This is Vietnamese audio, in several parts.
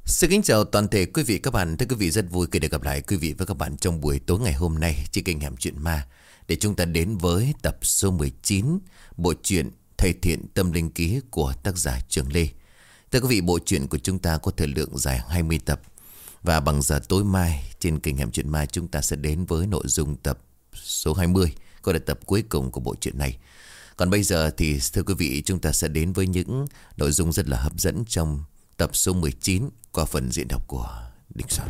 Xin kính chào toàn thể quý vị các bạn. Thưa quý vị, rất vui khi được gặp lại quý vị và các bạn trong buổi tối ngày hôm nay trên kênh Hẻm Chuyện Ma, để chúng ta đến với tập số 19 bộ truyện Thầy Thiện Tâm Linh Ký của tác giả Trường Lê. Thưa quý vị, bộ truyện của chúng ta có thời lượng dài 20 tập, và bằng giờ tối mai trên kênh Hẻm Chuyện Ma chúng ta sẽ đến với nội dung tập số 20, có là tập cuối cùng của bộ truyện này. Còn bây giờ thì thưa quý vị, chúng ta sẽ đến với những nội dung rất là hấp dẫn trong tập số 19 qua phần diễn đọc của Đình Soạn.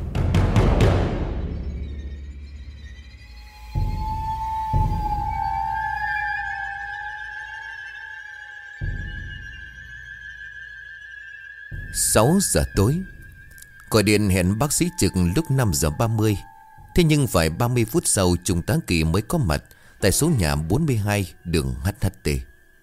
Sáu giờ tối, gọi điện hẹn bác sĩ trực lúc 5 giờ 30. Thế nhưng phải 30 phút sau Trung tá Kỳ mới có mặt tại số nhà 42 đường HHT.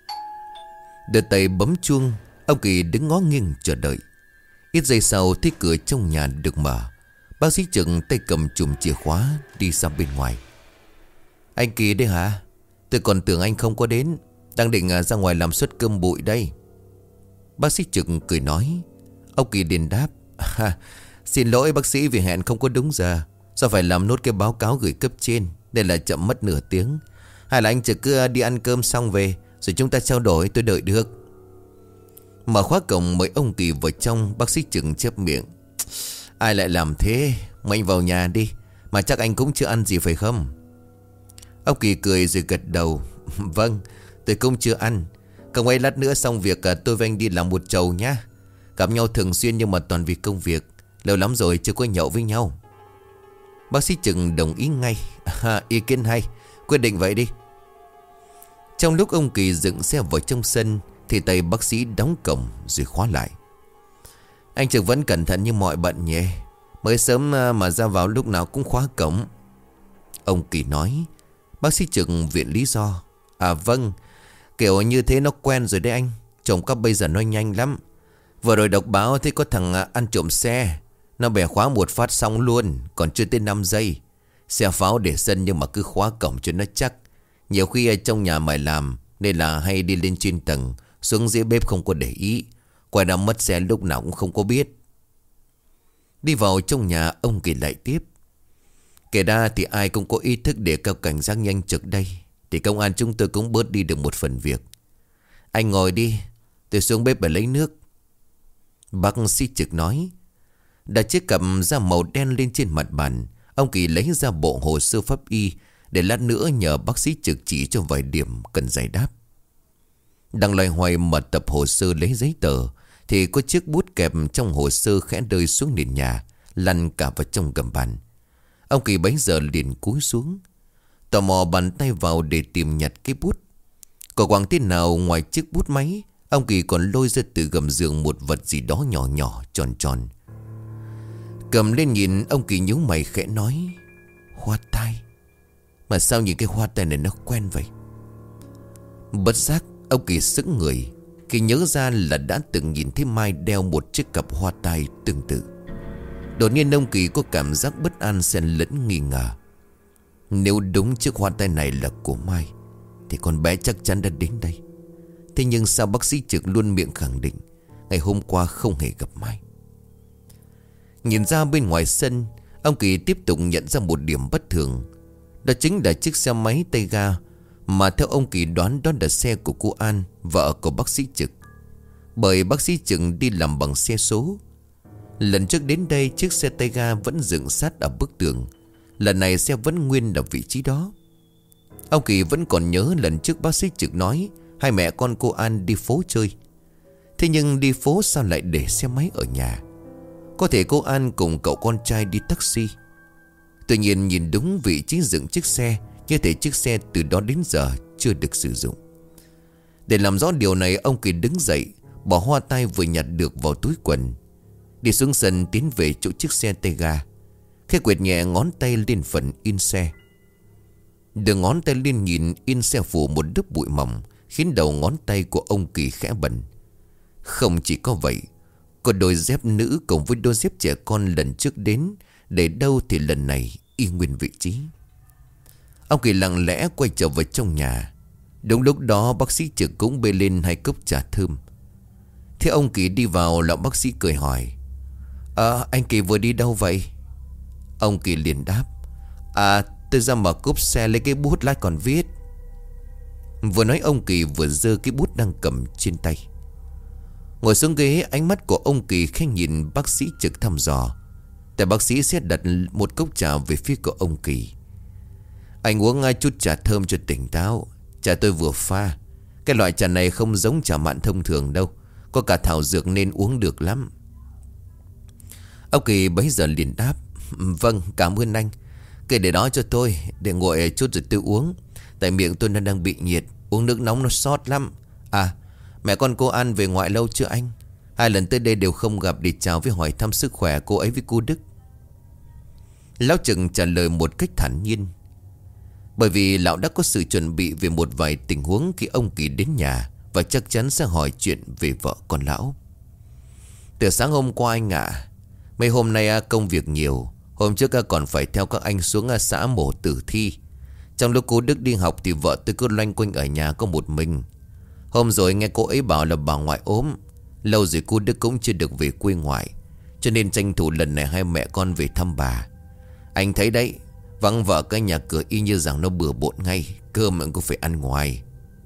Đưa tay bấm chuông, ông Kỳ đứng ngó nghiêng chờ đợi. Ít giây sau thấy cửa trong nhà được mở. Bác sĩ trực tay cầm chùm chìa khóa đi ra bên ngoài. Anh Kỳ đấy hả? Tôi còn tưởng anh không có đến, đang định ra ngoài làm suất cơm bụi đây. Bác sĩ trực cười nói. Ông Kỳ liền đáp. Xin lỗi bác sĩ vì hẹn không có đúng giờ, do phải làm nốt cái báo cáo gửi cấp trên nên là chậm mất nửa tiếng. Hay là anh trực cứ đi ăn cơm xong về rồi chúng ta trao đổi, tôi đợi được. Mở khóa cổng mời ông Kỳ vào trong. Bác sĩ trực chép miệng. Ai lại làm thế? Mời anh vào nhà đi, mà chắc anh cũng chưa ăn gì phải không? Ông Kỳ cười rồi gật đầu. Vâng, tôi cũng chưa ăn. Không ấy lát nữa xong việc tôi với anh đi làm một chầu nhá. Gặp nhau thường xuyên nhưng mà toàn vì công việc, lâu lắm rồi chưa có nhậu với nhau. Bác sĩ trực đồng ý ngay. Ý kiến hay, quyết định vậy đi. Trong lúc ông Kỳ dựng xe vào trong sân thì tay bác sĩ đóng cổng rồi khóa lại. Anh trực vẫn cẩn thận như mọi bận nhỉ? Mới sớm mà ra vào lúc nào cũng khóa cổng. Ông Kỳ nói. Bác sĩ trực viện lý do. Vâng, kiểu như thế nó quen rồi đấy anh. Trộm cắp bây giờ nó nhanh lắm. Vừa rồi đọc báo thấy có thằng ăn trộm xe, nó bẻ khóa một phát xong luôn, còn chưa tới 5 giây. Xe pháo để sân nhưng mà cứ khóa cổng cho nó chắc. Nhiều khi ở trong nhà mày làm nên là hay đi lên trên tầng, xuống dưới bếp không có để ý, quay ra mất xe lúc nào cũng không có biết. Đi vào trong nhà, ông Kỳ lại tiếp. Kể ra thì ai cũng có ý thức để cao cảnh giác nhanh trực đây, thì công an chúng tôi cũng bớt đi được một phần việc. Anh ngồi đi, tôi xuống bếp để lấy nước. Bác sĩ trực nói. Đặt chiếc cặp da màu đen lên trên mặt bàn, ông Kỳ lấy ra bộ hồ sơ pháp y để lát nữa nhờ bác sĩ trực chỉ cho vài điểm cần giải đáp. Đang loay hoay mở tập hồ sơ lấy giấy tờ thì có chiếc bút kẹp trong hồ sơ khẽ rơi xuống nền nhà, lăn cả vào trong gầm bàn. Ông Kỳ bấy giờ liền cúi xuống, tò mò bàn tay vào để tìm nhặt cái bút. Có quăng thế nào ngoài chiếc bút máy, ông Kỳ còn lôi ra từ gầm giường một vật gì đó nhỏ nhỏ tròn tròn. Cầm lên nhìn, ông Kỳ nhíu mày khẽ nói. Hoa tai. Mà sao nhìn cái hoa tai này nó quen vậy? Bất giác ông Kỳ sững người khi nhớ ra là đã từng nhìn thấy Mai đeo một chiếc cặp hoa tai tương tự. Đột nhiên ông Kỳ có cảm giác bất an xen lẫn nghi ngờ. Nếu đúng chiếc hoa tai này là của Mai thì con bé chắc chắn đã đến đây. Thế nhưng sao bác sĩ trực luôn miệng khẳng định ngày hôm qua không hề gặp Mai? Nhìn ra bên ngoài sân, ông Kỳ tiếp tục nhận ra một điểm bất thường. Đó chính là chiếc xe máy tay ga mà theo ông Kỳ đoán đó là xe của cô An, vợ của bác sĩ trực. Bởi bác sĩ trực đi làm bằng xe số. Lần trước đến đây chiếc xe tay ga vẫn dựng sát ở bức tường. Lần này xe vẫn nguyên ở vị trí đó. Ông Kỳ vẫn còn nhớ lần trước bác sĩ trực nói hai mẹ con cô An đi phố chơi. Thế nhưng đi phố sao lại để xe máy ở nhà? Có thể cô An cùng cậu con trai đi taxi. Tuy nhiên nhìn đúng vị trí dựng chiếc xe, như thể chiếc xe từ đó đến giờ chưa được sử dụng. Để làm rõ điều này, ông Kỳ đứng dậy, bỏ hoa tai vừa nhặt được vào túi quần, đi xuống sân tiến về chỗ chiếc xe tay ga. Khẽ quệt nhẹ ngón tay lên phần in xe. Đưa ngón tay lên nhìn in xe phủ một lớp bụi mỏng, khiến đầu ngón tay của ông Kỳ khẽ bần. Không chỉ có vậy, có đôi dép nữ cùng với đôi dép trẻ con lần trước đến để đâu thì lần này y nguyên vị trí. Ông Kỳ lặng lẽ quay trở vào trong nhà. Đúng lúc đó bác sĩ trực cũng bê lên hai cốc trà thơm. Thế ông Kỳ đi vào, lão bác sĩ cười hỏi. Anh Kỳ vừa đi đâu vậy? Ông Kỳ liền đáp: Tôi ra mở cốp xe lấy cái bút lát còn viết. Vừa nói ông Kỳ vừa giơ cái bút đang cầm trên tay. Ngồi xuống ghế, ánh mắt của ông Kỳ khẽ nhìn bác sĩ Trực thăm dò. Tại bác sĩ sẽ đặt một cốc trà về phía của ông Kỳ. Anh uống chút trà thơm cho tỉnh táo. Trà tôi vừa pha. Cái loại trà này không giống trà mạn thông thường đâu, có cả thảo dược nên uống được lắm. Ông Kỳ bấy giờ liền đáp: Vâng, cảm ơn anh. Kể để đó cho tôi, để nguội chút rồi tôi uống. Tại miệng tôi đang bị nhiệt, uống nước nóng nó sót lắm. Mẹ con cô An về ngoại lâu chưa anh? 2 lần tới đây đều không gặp để chào với hỏi thăm sức khỏe cô ấy với cô Đức. Lão Trực trả lời một cách thản nhiên, bởi vì lão đã có sự chuẩn bị về một vài tình huống khi ông Kỳ đến nhà, và chắc chắn sẽ hỏi chuyện về vợ con lão. Từ sáng hôm qua anh ạ. Mấy hôm nay công việc nhiều. Hôm trước còn phải theo các anh xuống xã mổ tử thi. Trong lúc cô Đức đi học thì vợ tôi cứ loanh quanh ở nhà có một mình. Hôm rồi nghe cô ấy bảo là bà ngoại ốm. Lâu rồi cô Đức cũng chưa được về quê ngoại, cho nên tranh thủ lần này hai mẹ con về thăm bà. Anh thấy đấy, vắng vợ cái nhà cửa y như rằng nó bừa bộn ngay. Cơm cũng phải ăn ngoài.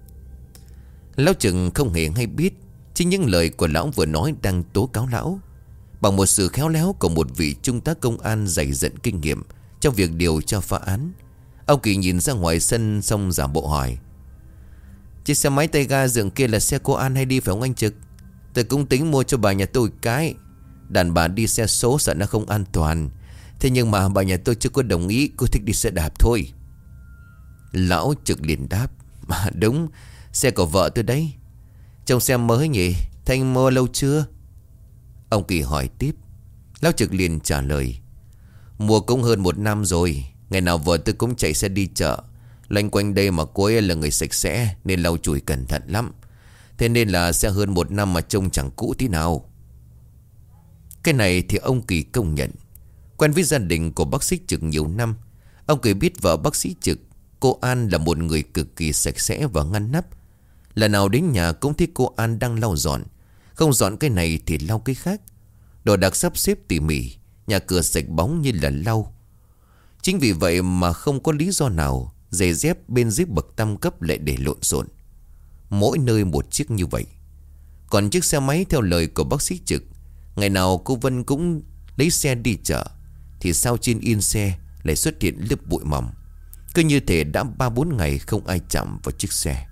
Lão Trừng không hề hay biết chính những lời của lão vừa nói đang tố cáo lão. Bằng một sự khéo léo của một vị trung tá công an dày dặn kinh nghiệm trong việc điều tra phá án, ông Kỳ nhìn ra ngoài sân xong giả bộ hỏi: Chiếc xe máy tay ga dựng kia là xe cô An hay đi phải không anh Trực? Tôi cũng tính mua cho bà nhà tôi cái. Đàn bà đi xe số sợ nó không an toàn. Thế nhưng mà bà nhà tôi chưa có đồng ý, cô thích đi xe đạp thôi. Lão Trực liền đáp: Đúng, xe của vợ tôi đấy. Trông xe mới nhỉ? Thế anh mua lâu chưa? Ông Kỳ hỏi tiếp. Lão Trực liền trả lời: Mua cũng hơn 1 năm rồi. Ngày nào vợ tôi cũng chạy xe đi chợ. Loanh quanh đây mà cô ấy là người sạch sẽ nên lau chùi cẩn thận lắm. Thế nên là sẽ hơn 1 năm mà trông chẳng cũ tí nào. Cái này thì ông Kỳ công nhận. Quen với gia đình của bác sĩ Trực nhiều năm, ông Kỳ biết vợ bác sĩ Trực, cô An, là một người cực kỳ sạch sẽ và ngăn nắp. Lần nào đến nhà cũng thấy cô An đang lau dọn. Không dọn cái này thì lau cái khác. Đồ đạc sắp xếp tỉ mỉ, nhà cửa sạch bóng như là lau. Chính vì vậy mà không có lý do nào giày dép bên dưới bậc tam cấp lại để lộn xộn. Mỗi nơi một chiếc như vậy. Còn chiếc xe máy theo lời của bác sĩ Trực, ngày nào cô Vân cũng lấy xe đi chợ, thì sao trên yên xe lại xuất hiện lớp bụi mỏng, cứ như thể đã 3-4 ngày không ai chạm vào chiếc xe.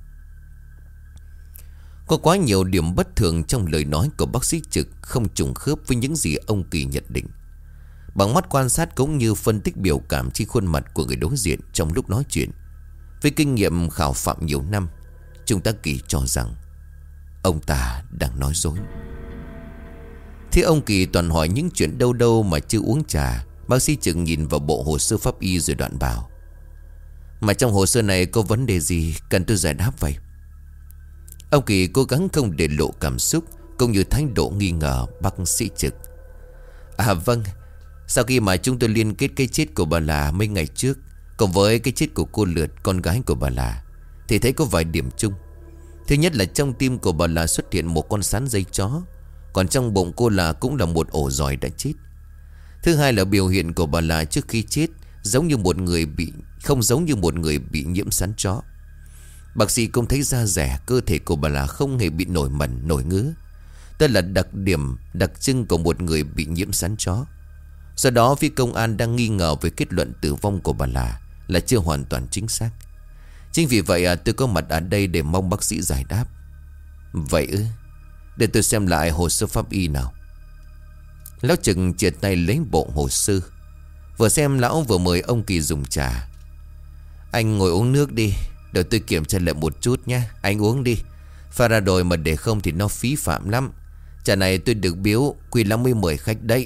Có quá nhiều điểm bất thường trong lời nói của bác sĩ Trực không trùng khớp với những gì ông Kỳ nhận định. Bằng mắt quan sát cũng như phân tích biểu cảm trên khuôn mặt của người đối diện trong lúc nói chuyện, với kinh nghiệm khảo phạm nhiều năm, chúng ta Kỳ cho rằng ông ta đang nói dối. Thế ông Kỳ toàn hỏi những chuyện đâu đâu mà chưa uống trà. Bác sĩ Trực nhìn vào bộ hồ sơ pháp y rồi đoạn bảo: Mà trong hồ sơ này có vấn đề gì cần tôi giải đáp vậy? Ông Kỳ cố gắng không để lộ cảm xúc cũng như thái độ nghi ngờ bác sĩ Trực. Vâng, sau khi mà chúng tôi liên kết cái chết của bà là mấy ngày trước cùng với cái chết của cô Lượt, con gái của bà là, thì thấy có vài điểm chung. Thứ nhất là trong tim của bà là xuất hiện một con sán dây chó, còn trong bụng cô là cũng là một ổ giòi đã chết. Thứ hai là biểu hiện của bà là trước khi chết giống như một người không giống như một người bị nhiễm sán chó. Bác sĩ cũng thấy da dẻ, cơ thể của bà là không hề bị nổi mẩn, nổi ngứa. Đó là đặc điểm đặc trưng của một người bị nhiễm sán chó. Do đó phía công an đang nghi ngờ về kết luận tử vong của bà là chưa hoàn toàn chính xác. Chính vì vậy tôi có mặt ở đây để mong bác sĩ giải đáp. Vậy ư? Để tôi xem lại hồ sơ pháp y nào. Lão Trực triệt tay lấy bộ hồ sơ. Vừa xem lão vừa mời ông Kỳ dùng trà. Anh ngồi uống nước đi, để tôi kiểm tra lại một chút nhé. Anh uống đi, pha ra rồi mà để không thì nó phí phạm lắm. Trà này tôi được biếu, quý lắm mới mời khách đấy.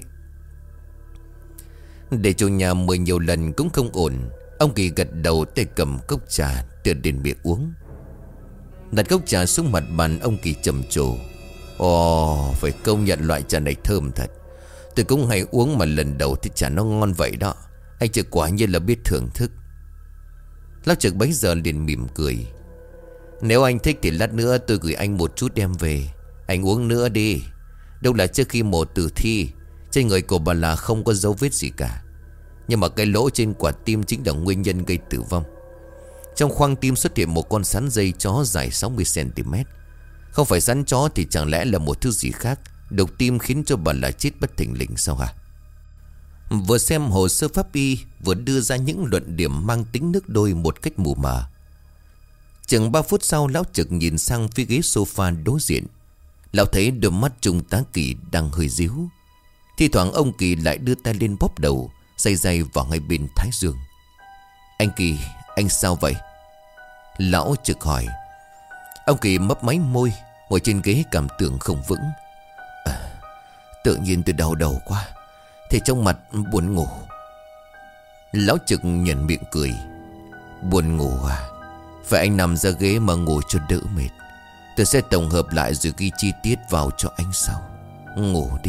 Để chủ nhà mời nhiều lần cũng không ổn. Ông Kỳ gật đầu, tay cầm cốc trà đưa đến miệng uống. Đặt cốc trà xuống mặt bàn, ông Kỳ trầm trồ: Ồ, phải công nhận loại trà này thơm thật. Tôi cũng hay uống mà lần đầu thì trà nó ngon vậy đó. Anh Trực quả nhiên là biết thưởng thức. Lão Trực bấy giờ liền mỉm cười: Nếu anh thích thì lát nữa tôi gửi anh một chút đem về. Anh uống nữa đi. Đâu là trước khi mổ tử thi, Trên người của bà là không có dấu vết gì cả. Nhưng mà cái lỗ trên quả tim chính là nguyên nhân gây tử vong. Trong khoang tim xuất hiện một con sắn dây chó dài 60cm. Không phải sắn chó thì chẳng lẽ là một thứ gì khác. Độc tim khiến cho bà là chết bất thình lình sao hả? Vừa xem hồ sơ pháp y, vừa đưa ra những luận điểm mang tính nước đôi một cách mù mờ. Chừng 3 phút sau, lão Trực nhìn sang phía ghế sofa đối diện. Lão thấy đôi mắt Trung tá Kỳ đang hơi díu. Thi thoảng ông Kỳ lại đưa tay lên bóp đầu, day day vào ngay bên thái dương. Anh Kỳ, anh sao vậy? Lão Trực hỏi. Ông Kỳ mấp máy môi, ngồi trên ghế cảm tưởng không vững. Tự nhiên tôi đau đầu quá, thì trong mặt buồn ngủ. Lão Trực nhận miệng cười. Buồn ngủ à? Phải anh nằm ra ghế mà ngồi cho đỡ mệt. Tôi sẽ tổng hợp lại rồi ghi chi tiết vào cho anh sau. Ngủ đi.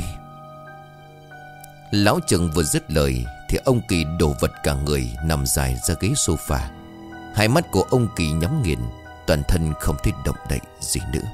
Lão Trực vừa dứt lời thì ông Kỳ đổ vật cả người nằm dài ra ghế sofa. Hai mắt của ông Kỳ nhắm nghiền, toàn thân không thể động đậy gì nữa.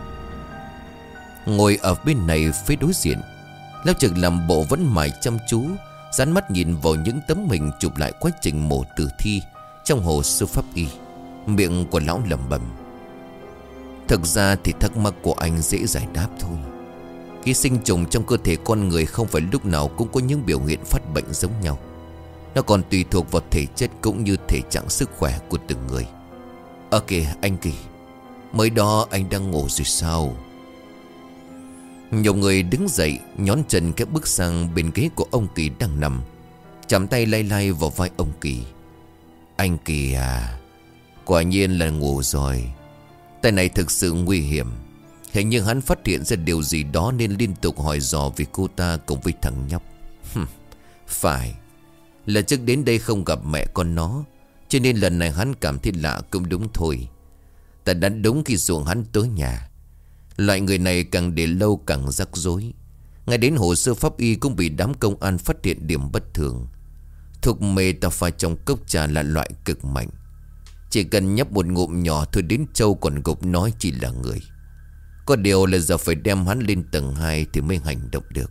Ngồi ở bên này phía đối diện, Lão Trực làm bộ vẫn mải chăm chú, dán mắt nhìn vào những tấm hình chụp lại quá trình mổ tử thi trong hồ sơ pháp y. Miệng của lão lẩm bẩm. Thực ra thì thắc mắc của anh dễ giải đáp thôi. Ký sinh trùng trong cơ thể con người không phải lúc nào cũng có những biểu hiện phát bệnh giống nhau. Nó còn tùy thuộc vào thể chất cũng như thể trạng sức khỏe của từng người. Kìa anh Kỳ, mới đó anh đang ngủ rồi sao? Nhiều người đứng dậy, nhón chân khép bước sang bên ghế của ông Kỳ đang nằm, chạm tay lay lay vào vai ông Kỳ. Anh Kỳ à, quả nhiên là ngủ rồi. Tay này thực sự nguy hiểm. Hình như hắn phát hiện ra điều gì đó nên liên tục hỏi dò về cô ta cùng với thằng nhóc. Phải, lần trước đến đây không gặp mẹ con nó, cho nên lần này hắn cảm thấy lạ cũng đúng thôi. Ta đã đúng khi dụ hắn tới nhà. Loại người này càng để lâu càng rắc rối. Ngay đến hồ sơ pháp y cũng bị đám công an phát hiện điểm bất thường. Thuốc mê ta pha trong cốc trà là loại cực mạnh. Chỉ cần nhấp một ngụm nhỏ thôi đến trâu còn gục nói chỉ là người. Có điều là giờ phải đem hắn lên tầng 2 thì mới hành động được.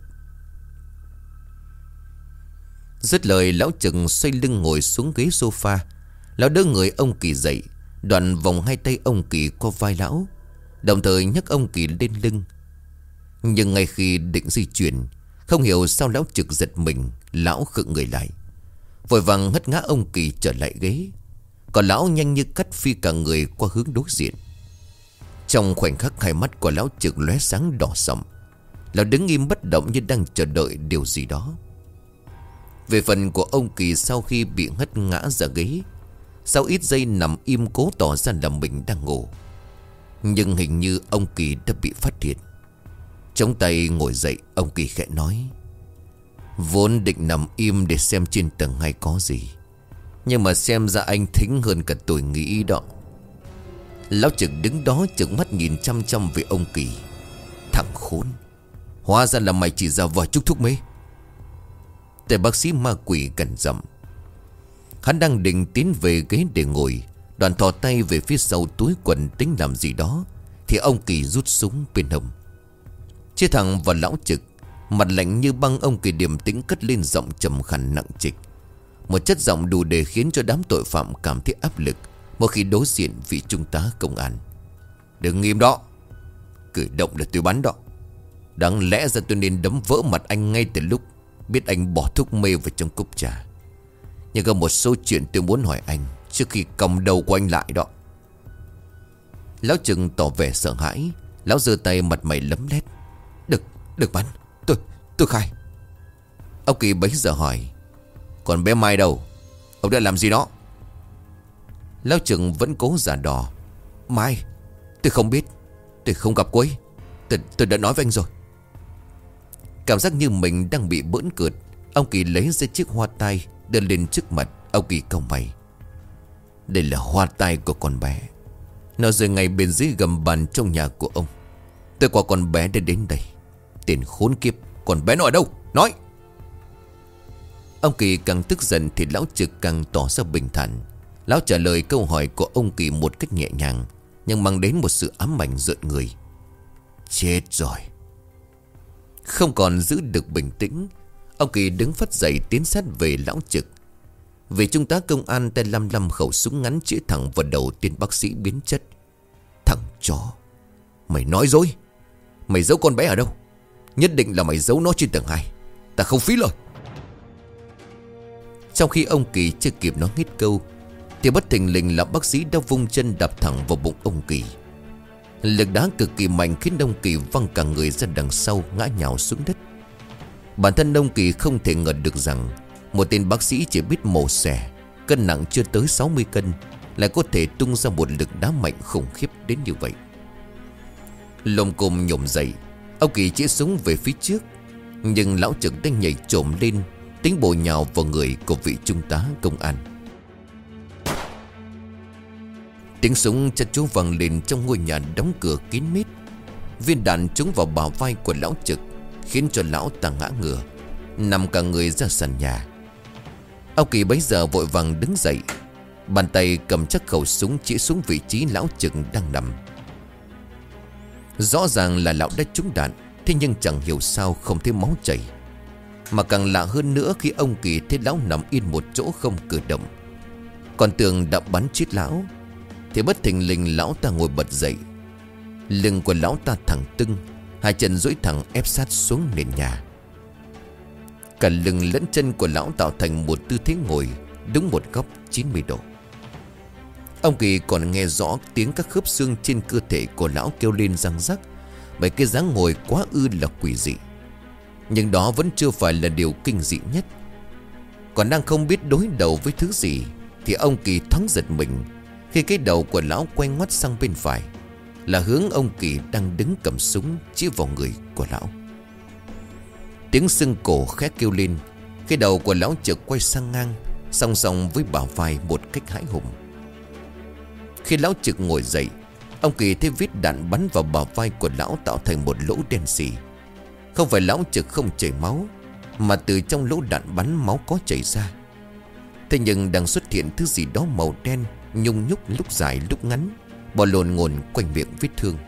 Dứt lời, lão Trực xoay lưng ngồi xuống ghế sofa. Lão đỡ người ông Kỳ dậy, đoạn vòng hai tay ông Kỳ qua vai lão, đồng thời nhấc ông Kỳ lên lưng. Nhưng ngay khi định di chuyển, không hiểu sao lão Trực giật mình. Lão khựng người lại, vội vàng hất ngã ông Kỳ trở lại ghế. Còn lão nhanh như cắt phi cả người qua hướng đối diện. Trong khoảnh khắc, hai mắt của lão Trực lóe sáng đỏ sậm. Lão đứng im bất động như đang chờ đợi điều gì đó. Về phần của ông Kỳ, sau khi bị hất ngã ra ghế, sau ít giây nằm im cố tỏ ra là mình đang ngủ. Nhưng hình như ông Kỳ đã bị phát hiện. Chống tay ngồi dậy, ông Kỳ khẽ nói. Vốn định nằm im để xem trên tầng 2 có gì, nhưng mà xem ra anh thính hơn cả tôi nghĩ đó. Lão Trực đứng đó trợn mắt nhìn chăm chăm về ông Kỳ. Thằng khốn, hóa ra là mày chỉ giả vờ chút thuốc mê.แต่bác sĩ ma quỷ cẩn dặm. Hắn đang định tiến về ghế để ngồi, đoàn thò tay về phía sau túi quần tính làm gì đó, thì ông Kỳ rút súng bên hông, chia thẳng vào lão Trực. Mặt lạnh như băng, ông Kỳ điềm tĩnh cất lên giọng trầm khàn nặng trịch, một chất giọng đủ để khiến cho đám tội phạm cảm thấy áp lực mỗi khi đối diện vị trung tá công an. Đừng im đó, cử động là tôi bắn đó. Đáng lẽ ra tôi nên đấm vỡ mặt anh ngay từ lúc biết anh bỏ thuốc mê vào trong cốc trà. Nhưng có một số chuyện tôi muốn hỏi anh trước khi còng đầu của anh lại đó. Lão Trực tỏ vẻ sợ hãi. Lão giơ tay, mặt mày lấm lét. Đừng bắn, tôi khai. Ông Kỳ bấy giờ hỏi. Còn bé Mai đâu? Ông đã làm gì đó? Lão Trực vẫn cố giả đò. Mai, tôi không biết, tôi không gặp cô ấy. Tôi đã nói với anh rồi. Cảm giác như mình đang bị bỡn cợt, ông Kỳ lấy ra chiếc hoa tai đưa lên trước mặt. Ông Kỳ cau mày. Đây là hoa tai của con bé. Nó rơi ngay bên dưới gầm bàn trong nhà của ông. Tôi qua con bé đã đến đây. Tên khốn kiếp, con bé nó ở đâu? Nói. Ông Kỳ càng tức giận thì lão Trực càng tỏ ra bình thản. Lão trả lời câu hỏi của ông Kỳ một cách nhẹ nhàng, nhưng mang đến một sự ám ảnh rợn người. Chết rồi. Không còn giữ được bình tĩnh, ông Kỳ đứng phắt dậy tiến sát về lão Trực. Vì trung tá công an tay lăm lăm khẩu súng ngắn chĩa thẳng vào đầu tên bác sĩ biến chất. Thằng chó, mày nói dối. Mày giấu con bé ở đâu? Nhất định là mày giấu nó trên tầng 2. Ta không phí lời. Trong khi ông Kỳ chưa kịp nói hết câu thì bất thình lình là bác sĩ đã vung chân đạp thẳng vào bụng ông Kỳ. Lực đá cực kỳ mạnh khiến ông Kỳ văng cả người ra đằng sau, ngã nhào xuống đất. Bản thân ông Kỳ không thể ngờ được rằng một tên bác sĩ chỉ biết mổ xẻ, cân nặng chưa tới 60 cân, lại có thể tung ra một lực đá mạnh khủng khiếp đến như vậy. Lồm cồm nhổm dậy, ông Kỳ chĩa súng về phía trước, nhưng lão Trực đang nhảy trồm lên, tính bổ nhào vào người của vị trung tá công an. Tiếng súng chát chúa vang lên trong ngôi nhà đóng cửa kín mít. Viên đạn trúng vào bả vai của lão Trực, khiến cho lão ta ngã ngửa, nằm cả người ra sàn nhà. Ông Kỳ bấy giờ vội vàng đứng dậy, bàn tay cầm chắc khẩu súng chĩa xuống vị trí lão Trực đang nằm. Rõ ràng là lão đã trúng đạn, thế nhưng chẳng hiểu sao không thấy máu chảy. Mà càng lạ hơn nữa khi ông Kỳ thấy lão nằm yên một chỗ không cử động, còn tưởng đã bắn chết lão, thì bất thình lình lão ta ngồi bật dậy. Lưng của lão ta thẳng tưng, hai chân duỗi thẳng ép sát xuống nền nhà. Cả lưng lẫn chân của lão tạo thành một tư thế ngồi đúng một góc 90 độ. Ông Kỳ còn nghe rõ tiếng các khớp xương trên cơ thể của lão kêu lên răng rắc, bởi cái dáng ngồi quá ư là quỷ dị. Nhưng đó vẫn chưa phải là điều kinh dị nhất. Còn đang không biết đối đầu với thứ gì thì ông Kỳ thoáng giật mình khi cái đầu của lão quay ngoắt sang bên phải, là hướng ông Kỳ đang đứng cầm súng chĩa vào người của lão. Tiếng xương cổ khẽ kêu lên khi đầu của lão chợt quay sang ngang, song song với bả vai một cách hãi hùng. Khi lão Trực ngồi dậy, ông Kỳ thấy vết đạn bắn vào bả vai của lão tạo thành một lỗ đen xì. Không phải lão Trực không chảy máu, mà từ trong lỗ đạn bắn máu có chảy ra. Thế nhưng đang xuất hiện thứ gì đó màu đen, nhung nhúc lúc dài lúc ngắn, bò lồn ngồn quanh miệng vết thương.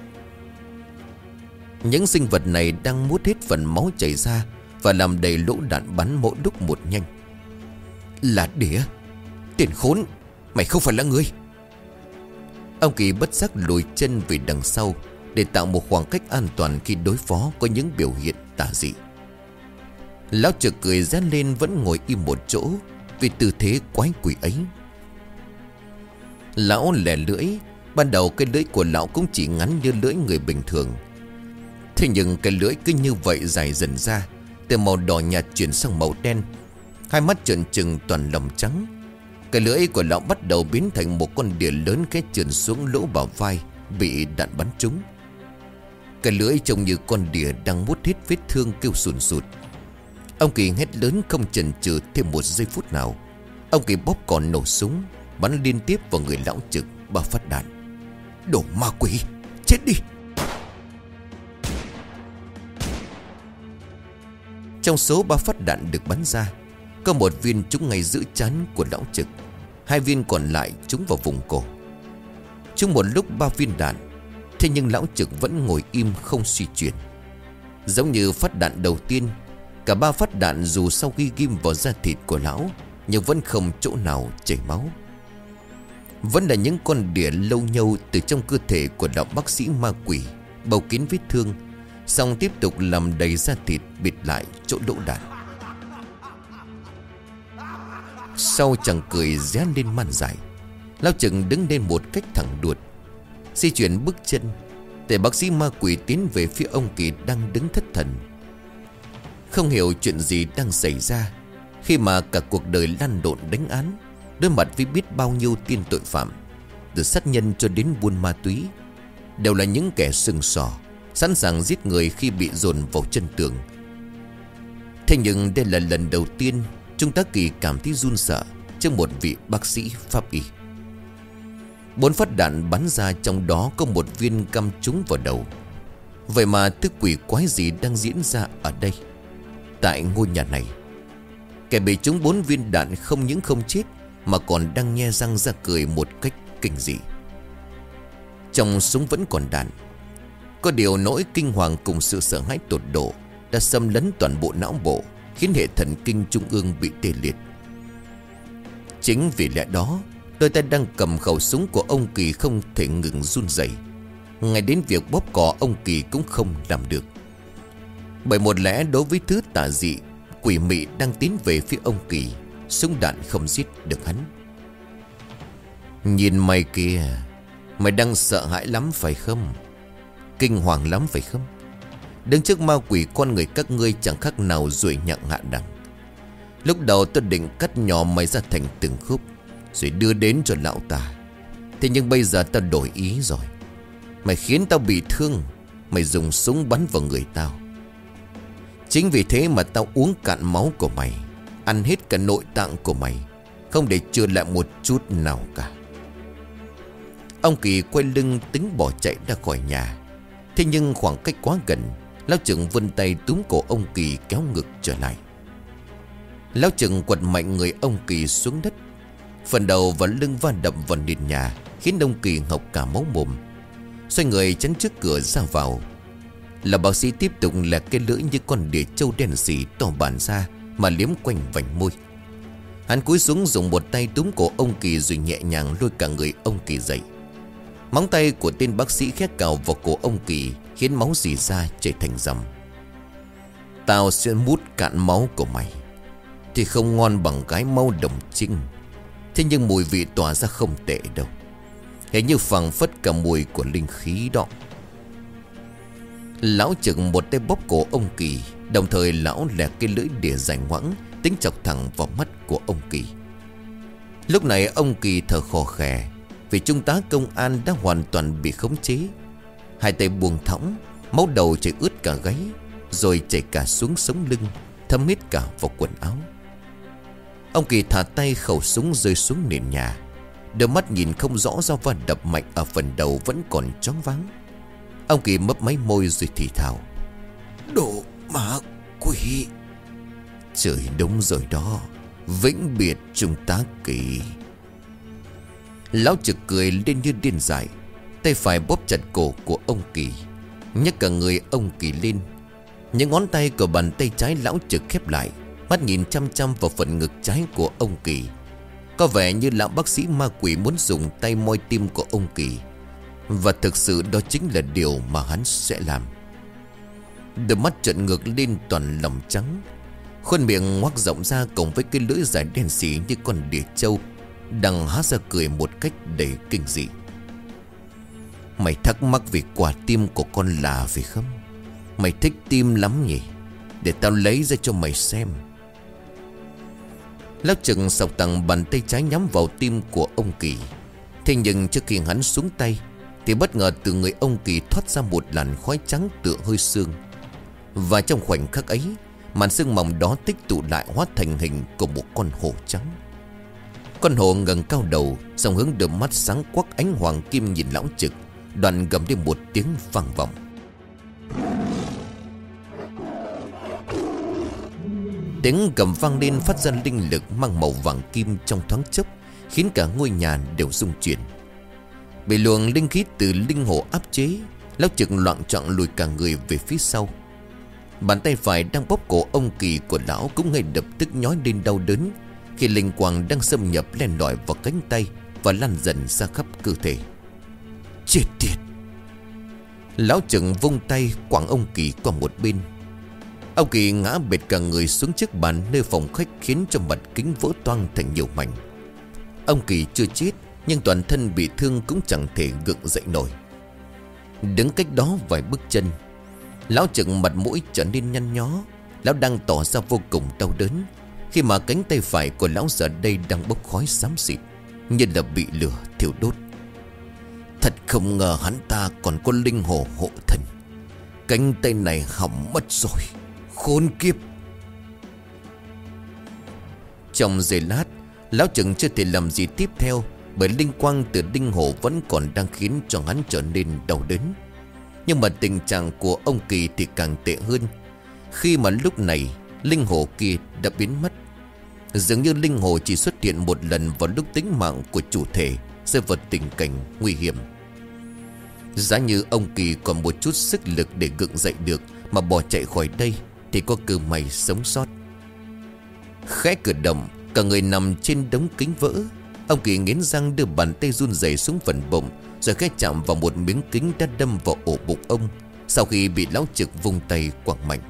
Những sinh vật này đang mút hết phần máu chảy ra và làm đầy lỗ đạn bắn mỗi lúc một nhanh. Là đỉa, tiền khốn, mày không phải là người. Ông Kỳ bất giác lùi chân về đằng sau để tạo một khoảng cách an toàn khi đối phó có những biểu hiện tà dị. Lão Trực cười rát lên vẫn ngồi im một chỗ vì tư thế quái quỷ ấy. Lão lè lưỡi. Ban đầu cái lưỡi của lão cũng chỉ ngắn như lưỡi người bình thường. Thế nhưng cái lưỡi cứ như vậy dài dần ra, từ màu đỏ nhạt chuyển sang màu đen. Hai mắt trợn trừng toàn lồng trắng. Cái lưỡi của lão bắt đầu biến thành một con đỉa lớn khẽ trườn xuống lỗ bả vai bị đạn bắn trúng. Cái lưỡi trông như con đỉa đang mút hết vết thương kêu sùn sụt. Ông Kỳ hét lớn không chần chừ thêm một giây phút nào. Ông Kỳ bóp cò nổ súng, bắn liên tiếp vào người lão Trực 3 phát đạn. Đồ ma quỷ, chết đi! Trong số 3 phát đạn được bắn ra, có một viên trúng ngay giữa trán của lão Trực, 2 viên còn lại trúng vào vùng cổ. Trúng một lúc 3 viên đạn, thế nhưng lão Trực vẫn ngồi im không suy chuyển. Giống như phát đạn đầu tiên, cả 3 phát đạn dù sau khi ghim vào da thịt của lão, nhưng vẫn không chỗ nào chảy máu. Vẫn là những con đỉa lâu nhâu từ trong cơ thể của lão bác sĩ ma quỷ, bầu kín vết thương, xong tiếp tục làm đầy da thịt bịt lại chỗ lỗ đạn. Sau chàng cười ré lên man dại, lão Trực đứng lên một cách thẳng đuột, di chuyển bước chân để bác sĩ ma quỷ tiến về phía ông Kỳ đang đứng thất thần. Không hiểu chuyện gì đang xảy ra khi mà cả cuộc đời lăn lộn đánh án, đối mặt với biết bao nhiêu tên tội phạm, từ sát nhân cho đến buôn ma túy, đều là những kẻ sừng sỏ, sẵn sàng giết người khi bị dồn vào chân tường. Thế nhưng đây là lần đầu tiên Trung tá Kỳ cảm thấy run sợ trước một vị bác sĩ pháp y. 4 phát đạn bắn ra, trong đó có một viên cắm trúng vào đầu. Vậy mà thứ quỷ quái gì đang diễn ra ở đây, tại ngôi nhà này? Kẻ bị trúng 4 viên đạn không những không chết, mà còn đang nhe răng ra cười một cách kinh dị. Trong súng vẫn còn đạn. Có điều nỗi kinh hoàng cùng sự sợ hãi tột độ đã xâm lấn toàn bộ não bộ, khiến hệ thần kinh trung ương bị tê liệt. Chính vì lẽ đó, đôi tay đang cầm khẩu súng của ông Kỳ không thể ngừng run rẩy. Ngay đến việc bóp cò ông Kỳ cũng không làm được. Bởi một lẽ đối với thứ tà dị, quỷ mị đang tiến về phía ông Kỳ, súng đạn không giết được hắn. Nhìn mày kìa, mày đang sợ hãi lắm phải không? Kinh hoàng lắm phải không? Đứng trước ma quỷ con người các ngươi chẳng khác nào ruồi nhặng hạ đẳng. Lúc đầu tôi định cắt nhỏ mày ra thành từng khúc, rồi đưa đến cho lão ta. Thế nhưng bây giờ tao đổi ý rồi. Mày khiến tao bị thương, mày dùng súng bắn vào người tao. Chính vì thế mà tao uống cạn máu của mày, ăn hết cả nội tạng của mày, không để chừa lại một chút nào cả. Ông Kỳ quay lưng tính bỏ chạy ra khỏi nhà. Thế nhưng khoảng cách quá gần, lão Trừng vươn tay túm cổ ông Kỳ kéo ngược trở lại. Lão Trừng quật mạnh người ông Kỳ xuống đất. Phần đầu và lưng va đập vào nền nhà, khiến ông Kỳ ngọc cả máu mồm. Xoay người chắn trước cửa ra vào. Là bác sĩ tiếp tục là cái lưỡi như con đỉa trâu đen xỉ to bản ra mà liếm quanh vành môi. Hắn cúi xuống dùng một tay túm cổ ông Kỳ rồi nhẹ nhàng lôi cả người ông Kỳ dậy. Móng tay của tên bác sĩ khét cào vào cổ ông Kỳ, khiến máu rỉ ra chảy thành dòng. Tao sẽ mút cạn máu của mày, thì không ngon bằng cái máu đồng trinh. Thế nhưng mùi vị tỏa ra không tệ đâu, hình như phảng phất cả mùi của linh khí đó. Lão Trừng một tay bóp cổ ông Kỳ, đồng thời lão lẹt cái lưỡi đỉa dài ngoẵng tính chọc thẳng vào mắt của ông Kỳ. Lúc này ông Kỳ thở khò khè, vì trung tá công an đã hoàn toàn bị khống chế. Hai tay buông thõng, máu đầu chảy ướt cả gáy, rồi chảy cả xuống sống lưng, thấm hết cả vào quần áo. Ông Kỳ thả tay, khẩu súng rơi xuống nền nhà. Đôi mắt nhìn không rõ do va đập mạnh ở phần đầu vẫn còn choáng váng. Ông Kỳ mấp máy môi rồi thì thào: Đồ ma quỷ. Trời, đúng rồi đó, vĩnh biệt trung tá Kỳ. Lão Trực cười lên như điên dại, tay phải bóp chặt cổ của ông Kỳ, nhấc cả người ông Kỳ lên. Những ngón tay của bàn tay trái lão Trực khép lại, mắt nhìn chăm chăm vào phần ngực trái của ông Kỳ. Có vẻ như lão bác sĩ ma quỷ muốn dùng tay moi tim của ông Kỳ. Và thực sự đó chính là điều mà hắn sẽ làm. Đôi mắt trợn ngược lên toàn lòng trắng, khuôn miệng ngoác rộng ra cùng với cái lưỡi dài đen xỉ như con đỉa trâu đang há ra cười một cách đầy kinh dị. Mày thắc mắc về quả tim của con là phải không? Mày thích tim lắm nhỉ? Để tao lấy ra cho mày xem. Lão Trừng sọc thẳng bàn tay trái nhắm vào tim của ông Kỳ. Thế nhưng trước khi hắn xuống tay thì bất ngờ từ người ông Kỳ thoát ra một làn khói trắng tựa hơi sương. Và trong khoảnh khắc ấy, màn sương mỏng đó tích tụ lại hóa thành hình của một con hổ trắng. Con hổ ngẩng cao đầu, song hướng đôi mắt sáng quắc ánh hoàng kim nhìn lão Trực, đoạn gầm lên một tiếng vang vọng. Tiếng gầm vang lên phát ra linh lực mang màu vàng kim trong thoáng chốc, khiến cả ngôi nhà đều rung chuyển. Bị luồng linh khí từ linh hổ áp chế, lão Trực loạng choạng lùi cả người về phía sau. Bàn tay phải đang bóp cổ ông Kỳ của lão cũng ngay lập tức nhói lên đau đớn, khi linh quang đang xâm nhập len lỏi vào cánh tay và lan dần ra khắp cơ thể. Chết tiệt! Lão Trừng vung tay quẳng ông Kỳ qua một bên. Ông Kỳ ngã bệt cả người xuống chiếc bàn nơi phòng khách, khiến cho mặt kính vỡ toang thành nhiều mảnh. Ông Kỳ chưa chết, nhưng toàn thân bị thương cũng chẳng thể gượng dậy nổi. Đứng cách đó vài bước chân, lão Trừng mặt mũi trở nên nhăn nhó. Lão đang tỏ ra vô cùng đau đớn, khi mà cánh tay phải của lão giờ đây đang bốc khói xám xịt, như là bị lửa thiêu đốt. Thật không ngờ hắn ta còn có linh hồn hộ thần. Cánh tay này hỏng mất rồi, khốn kiếp. Trong giây lát, lão Trừng chưa thể làm gì tiếp theo, bởi linh quang từ linh hổ vẫn còn đang khiến cho hắn trở nên đau đớn. Nhưng mà tình trạng của ông Kỳ thì càng tệ hơn, khi mà lúc này linh hổ kia đã biến mất. Dường như linh hổ chỉ xuất hiện một lần vào lúc tính mạng của chủ thể rơi vào tình cảnh nguy hiểm. Giá như ông Kỳ còn một chút sức lực để gượng dậy được mà bỏ chạy khỏi đây, thì có cơ may sống sót. Khẽ cử động, cả người nằm trên đống kính vỡ. Ông Kỳ nghiến răng đưa bàn tay run rẩy xuống phần bụng, rồi khẽ chạm vào một miếng kính đã đâm vào ổ bụng ông. Sau khi bị lão Trực vung tay quẳng mạnh,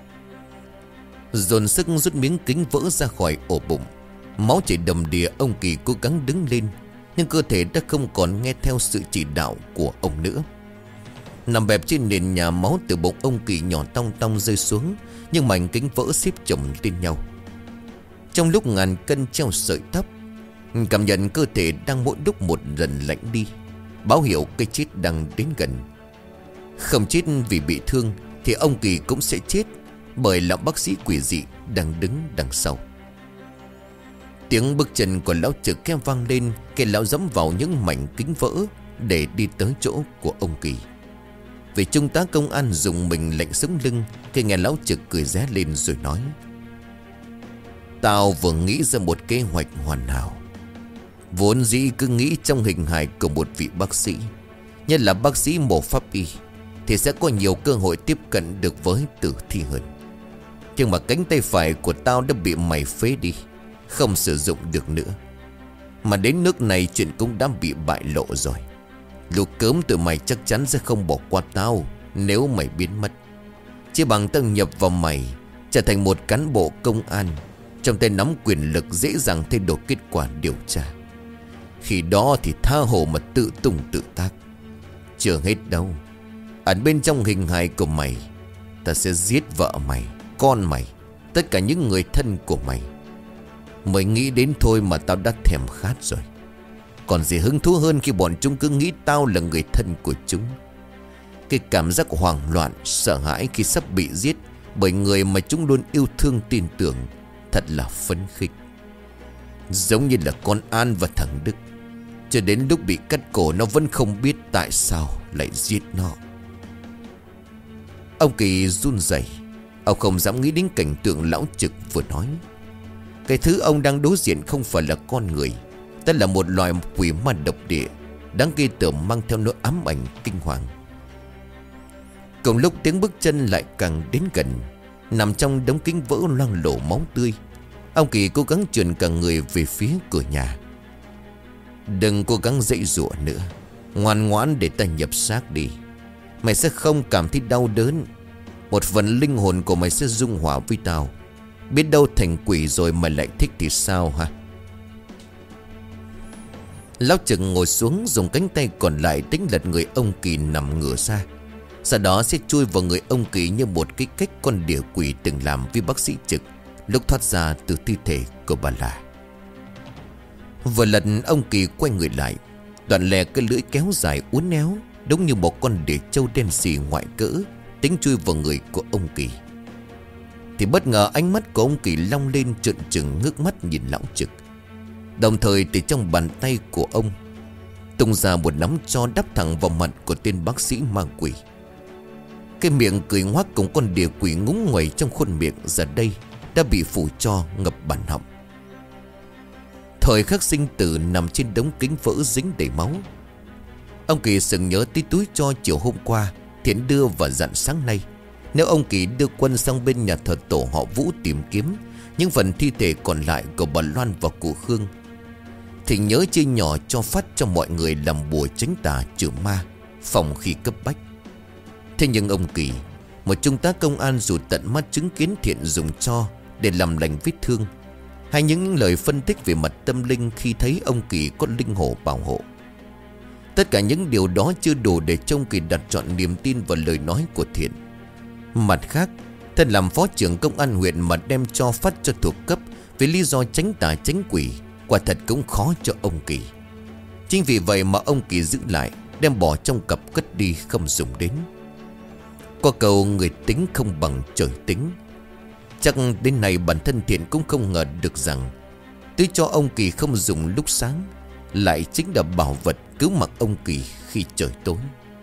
dồn sức rút miếng kính vỡ ra khỏi ổ bụng. Máu chảy đầm đìa. Ông Kỳ cố gắng đứng lên, nhưng cơ thể đã không còn nghe theo sự chỉ đạo của ông nữa. Nằm bẹp trên nền nhà, máu từ bụng ông Kỳ nhỏ tong tong rơi xuống, nhưng mảnh kính vỡ xếp chồng lên nhau. Trong lúc ngàn cân treo sợi tóc, cảm nhận cơ thể đang mỗi lúc một dần lạnh đi, báo hiệu cái chết đang đến gần. Không chết vì bị thương thì ông Kỳ cũng sẽ chết, bởi lão bác sĩ quỷ dị đang đứng đằng sau. Tiếng bước chân của lão Trực kêu vang lên, cái lão giẫm vào những mảnh kính vỡ để đi tới chỗ của ông Kỳ. Vì trung tá công an dùng mình lạnh sống lưng khi nghe lão Trực cười ré lên rồi nói: "Tao vừa nghĩ ra một kế hoạch hoàn hảo. Vốn dĩ cứ nghĩ trong hình hài của một vị bác sĩ, nhất là bác sĩ mổ pháp y, thì sẽ có nhiều cơ hội tiếp cận được với tử thi hơn. Nhưng mà cánh tay phải của tao đã bị mày phế đi, không sử dụng được nữa. Mà đến nước này chuyện cũng đã bị bại lộ rồi. Lũ cớm tụi mày chắc chắn sẽ không bỏ qua tao nếu mày biến mất. Chỉ bằng tao nhập vào mày, trở thành một cán bộ công an, trong tay nắm quyền lực, dễ dàng thay đổi kết quả điều tra. Khi đó thì tha hồ mà tự tung tự tác. Chưa hết đâu. Ẩn bên trong hình hài của mày, ta sẽ giết vợ mày, con mày, tất cả những người thân của mày. Mới nghĩ đến thôi mà tao đã thèm khát rồi. Còn gì hứng thú hơn khi bọn chúng cứ nghĩ tao là người thân của chúng. Cái cảm giác hoảng loạn, sợ hãi khi sắp bị giết bởi người mà chúng luôn yêu thương tin tưởng, thật là phấn khích. Giống như là con An và thằng Đức, cho đến lúc bị cắt cổ nó vẫn không biết tại sao lại giết nó." Ông Kỳ run rẩy. Ông không dám nghĩ đến cảnh tượng lão Trực vừa nói. Cái thứ ông đang đối diện không phải là con người, đó là một loài quỷ ma độc địa, đáng ghê tởm, mang theo nỗi ám ảnh kinh hoàng. Cùng lúc tiếng bước chân lại càng đến gần. Nằm trong đống kính vỡ loang lổ máu tươi, ông Kỳ cố gắng chuyển cả người về phía cửa nhà. "Đừng cố gắng dãy giụa nữa, ngoan ngoãn để ta nhập xác đi. Mày sẽ không cảm thấy đau đớn. Một phần linh hồn của mày sẽ dung hòa với tao. Biết đâu thành quỷ rồi mày lại thích thì sao hả?" Lão Trực ngồi xuống, dùng cánh tay còn lại tính lật người ông Kỳ nằm ngửa ra. Sau đó sẽ chui vào người ông Kỳ như một cái cách con đỉa quỷ từng làm với bác sĩ Trực lúc thoát ra từ thi thể của bà La. Vừa lần ông Kỳ quay người lại, đoạn lè cái lưỡi kéo dài uốn éo, đúng như một con đỉa trâu đen xì ngoại cỡ, tính chui vào người của ông Kỳ. Thì bất ngờ ánh mắt của ông Kỳ long lên, trợn trừng ngước mắt nhìn lão Trực. Đồng thời từ trong bàn tay của ông tung ra một nắm tro đắp thẳng vào mặt của tên bác sĩ ma quỷ. Cái miệng cười ngoác cùng con đỉa quỷ ngúng nguẩy trong khuôn miệng giờ đây đã bị phủ tro ngập bản họng. Thời khắc sinh tử nằm trên đống kính vỡ dính đầy máu. Ông Kỳ sừng nhớ tới túi tro chiều hôm qua Thiện đưa và dặn sáng nay, nếu ông Kỳ đưa quân sang bên nhà thờ tổ họ Vũ tìm kiếm những phần thi thể còn lại của bà Loan và cụ Khương, thì nhớ chia nhỏ cho phát cho mọi người làm bùa tránh tà trừ ma, phòng khi cấp bách. Thế nhưng ông Kỳ, một trung tá công an, dù tận mắt chứng kiến Thiện dùng tro để làm lành vết thương, hay những lời phân tích về mặt tâm linh khi thấy ông Kỳ có linh hồn bảo hộ, tất cả những điều đó chưa đủ để cho ông Kỳ đặt trọn niềm tin vào lời nói của Thiện. Mặt khác, thân làm phó trưởng công an huyện mà đem cho phát cho thuộc cấp với lý do tránh tà tránh quỷ, quả thật cũng khó cho ông Kỳ. Chính vì vậy mà ông Kỳ giữ lại, đem bỏ trong cặp cất đi không dùng đến. Có câu người tính không bằng trời tính. Chắc đến nay bản thân Thiện cũng không ngờ được rằng thứ cho ông Kỳ không dùng lúc sáng lại chính là bảo vật cứu mặc ông Kỳ khi trời tối.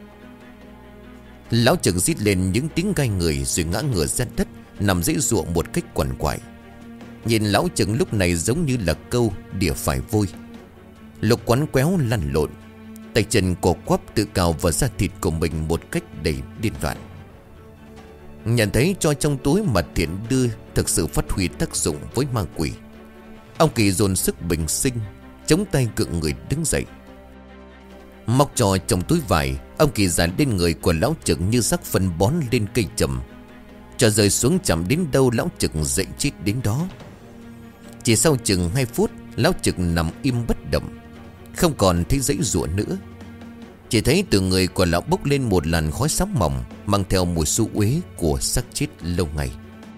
Lão Trực rít lên những tiếng gai người rồi ngã ngửa ra đất, nằm dãy ruộng một cách quằn quại. Nhìn lão Trực lúc này giống như là câu đỉa phải vôi. Lục quắn quéo lăn lộn, tay chân co quắp tự cào vào da thịt của mình một cách đầy điên loạn. Nhận thấy cho trong túi mà Thiện đưa thực sự phát huy tác dụng với ma quỷ, ông Kỳ dồn sức bình sinh, chống tay cự người đứng dậy. Móc cho trong túi vải, ông Kỳ dàn lên người của lão Trực như rắc phân bón lên cây trầm, cho rơi xuống chạm đến đâu lão Trực dậy chết đến đó. Chỉ sau chừng 2 phút, lão Trực nằm im bất động, không còn thấy giãy giụa nữa. Chỉ thấy từ người của lão bốc lên một làn khói xám mỏng, mang theo mùi xú uế của xác chết lâu ngày.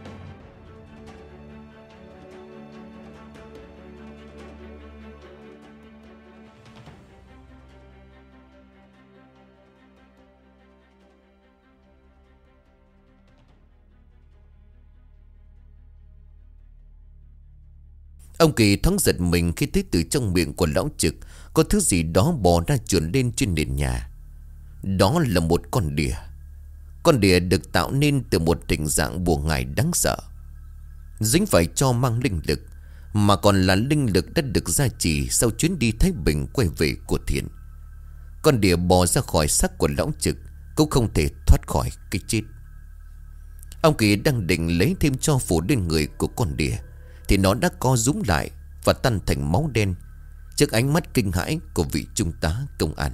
Ông Kỳ thoáng giật mình khi thấy từ trong miệng của lão Trực có thứ gì đó bò ra trườn lên trên nền nhà. Đó là một con đỉa. Con đỉa được tạo nên từ một hình dạng bùa ngải đáng sợ, dính phải cho mang linh lực, mà còn là linh lực đã được gia trì sau chuyến đi Thái Bình quay về của Thiện. Con đỉa bò ra khỏi xác của lão Trực cũng không thể thoát khỏi cái chết. Ông Kỳ đang định lấy thêm tro phủ lên người của con đỉa thì nó đã co rúm lại và tan thành máu đen trước ánh mắt kinh hãi của vị trung tá công an.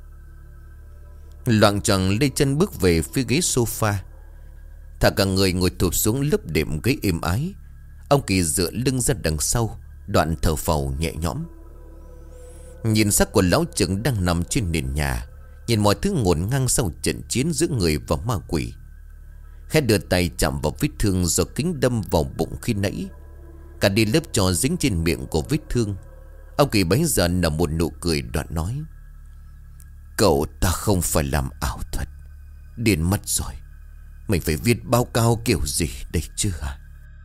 Loạng choạng lê chân bước về phía ghế sofa, thả cả người ngồi thụp xuống lớp đệm ghế êm ái. Ông Kỳ dựa lưng ra đằng sau, đoạn thở phào nhẹ nhõm. Nhìn xác của lão Trực đang nằm trên nền nhà, nhìn mọi thứ ngổn ngang sau trận chiến giữa người và ma quỷ. Khẽ đưa tay chạm vào vết thương do kính đâm vào bụng khi nãy, cả đi lớp tro dính trên miệng của vết thương. Ông Kỳ bấy giờ nở một nụ cười, đoạn nói: Cậu ta không phải làm ảo thuật, điên mất rồi. Mình phải viết báo cáo kiểu gì đây chứ hả?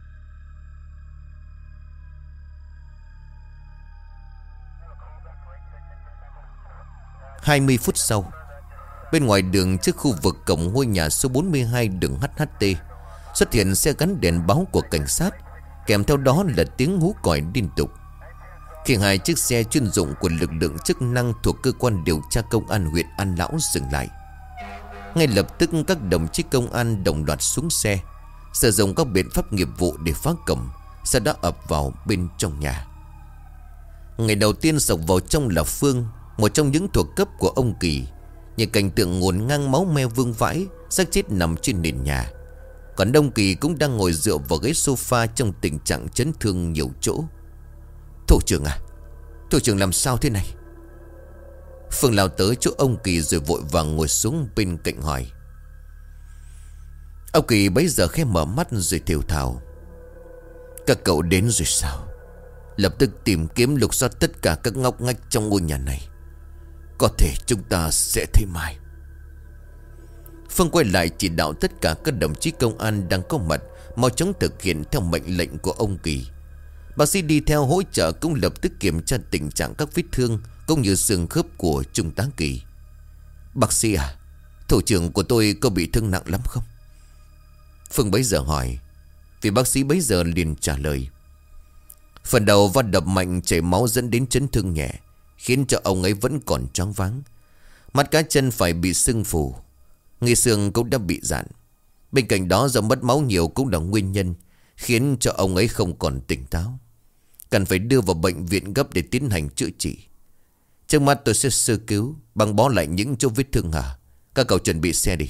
– 20 phút sau, bên ngoài đường trước khu vực cổng ngôi nhà số 42 đường HHT xuất hiện xe gắn đèn báo của cảnh sát, kèm theo đó là tiếng hú còi liên tục. Khi hai chiếc xe chuyên dụng của lực lượng chức năng thuộc cơ quan điều tra công an huyện An Lão dừng lại, ngay lập tức các đồng chí công an đồng loạt xuống xe, sử dụng các biện pháp nghiệp vụ để phá cổng, sau đó ập vào bên trong nhà. Ngày đầu tiên sộc vào trong là Phương, một trong những thuộc cấp của ông Kỳ. Nhìn cảnh tượng ngổn ngang máu me vương vãi, xác chết nằm trên nền nhà. Còn ông Kỳ cũng đang ngồi dựa vào ghế sofa trong tình trạng chấn thương nhiều chỗ. Thủ trưởng à, thủ trưởng làm sao thế này? Phương lao tới chỗ ông Kỳ rồi vội vàng ngồi xuống bên cạnh hỏi. Ông Kỳ bấy giờ khẽ mở mắt rồi thều thào: Các cậu đến rồi sao? Lập tức tìm kiếm lục soát tất cả các ngóc ngách trong ngôi nhà này. Có thể chúng ta sẽ thấy mai. Phương quay lại chỉ đạo tất cả các đồng chí công an đang có mặt mau chóng thực hiện theo mệnh lệnh của ông Kỳ. Bác sĩ đi theo hỗ trợ cũng lập tức kiểm tra tình trạng các vết thương cũng như xương khớp của trung tá Kỳ. Bác sĩ à, thủ trưởng của tôi có bị thương nặng lắm không? Phương bấy giờ hỏi. Vì bác sĩ bấy giờ liền trả lời: Phần đầu va đập mạnh chảy máu dẫn đến chấn thương nhẹ, khiến cho ông ấy vẫn còn choáng váng. Mắt cá chân phải bị sưng phù, ngay xương cũng đã bị rạn. Bên cạnh đó do mất máu nhiều cũng là nguyên nhân khiến cho ông ấy không còn tỉnh táo, cần phải đưa vào bệnh viện gấp để tiến hành chữa trị. Trước mắt tôi sẽ sơ cứu, băng bó lại những chỗ vết thương hả? Các cậu chuẩn bị xe đi.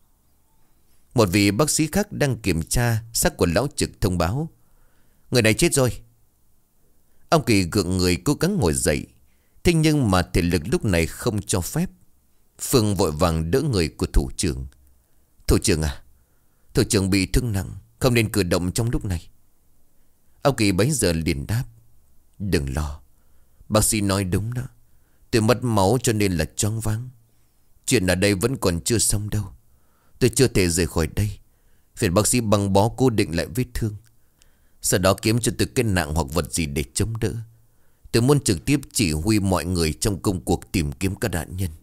Một vị bác sĩ khác đang kiểm tra xác của lão Trực thông báo: Người này chết rồi. Ông Kỳ gượng người cố gắng ngồi dậy, thế nhưng mà thể lực lúc này không cho phép. Phương vội vàng đỡ người của thủ trưởng. Thủ trưởng à, thủ trưởng bị thương nặng, không nên cử động trong lúc này. Ông Kỳ bấy giờ liền đáp: Đừng lo, bác sĩ nói đúng đó. Tôi mất máu cho nên là choáng váng. Chuyện ở đây vẫn còn chưa xong đâu. Tôi chưa thể rời khỏi đây. Phiền bác sĩ băng bó cố định lại vết thương, sau đó kiếm cho tôi cái nạng hoặc vật gì để chống đỡ. Tôi muốn trực tiếp chỉ huy mọi người trong công cuộc tìm kiếm các nạn nhân.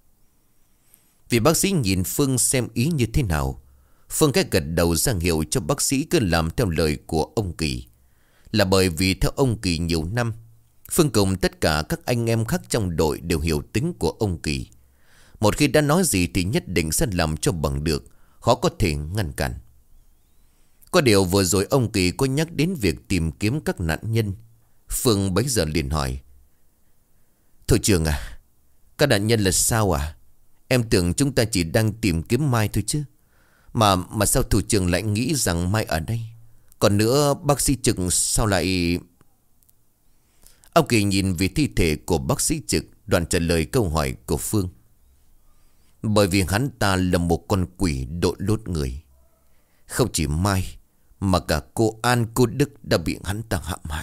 Vì bác sĩ nhìn Phương xem ý như thế nào, Phương cái gật đầu ra hiệu cho bác sĩ cứ làm theo lời của ông Kỳ. Là bởi vì theo ông Kỳ nhiều năm, Phương cùng tất cả các anh em khác trong đội đều hiểu tính của ông Kỳ. Một khi đã nói gì thì nhất định sẽ làm cho bằng được, khó có thể ngăn cản. Có điều vừa rồi ông Kỳ có nhắc đến việc tìm kiếm các nạn nhân. Phương bấy giờ liền hỏi: Thủ trưởng à, các nạn nhân là sao à? Em tưởng chúng ta chỉ đang tìm kiếm Mai thôi chứ. Mà sao thủ trưởng lại nghĩ rằng Mai ở đây? Còn nữa bác sĩ Trực sao lại... Ông Kỳ nhìn về thi thể của bác sĩ Trực, đoạn trả lời câu hỏi của Phương: Bởi vì hắn ta là một con quỷ đội lốt người. Không chỉ Mai mà cả cô An, cô Đức đã bị hắn ta hãm hại.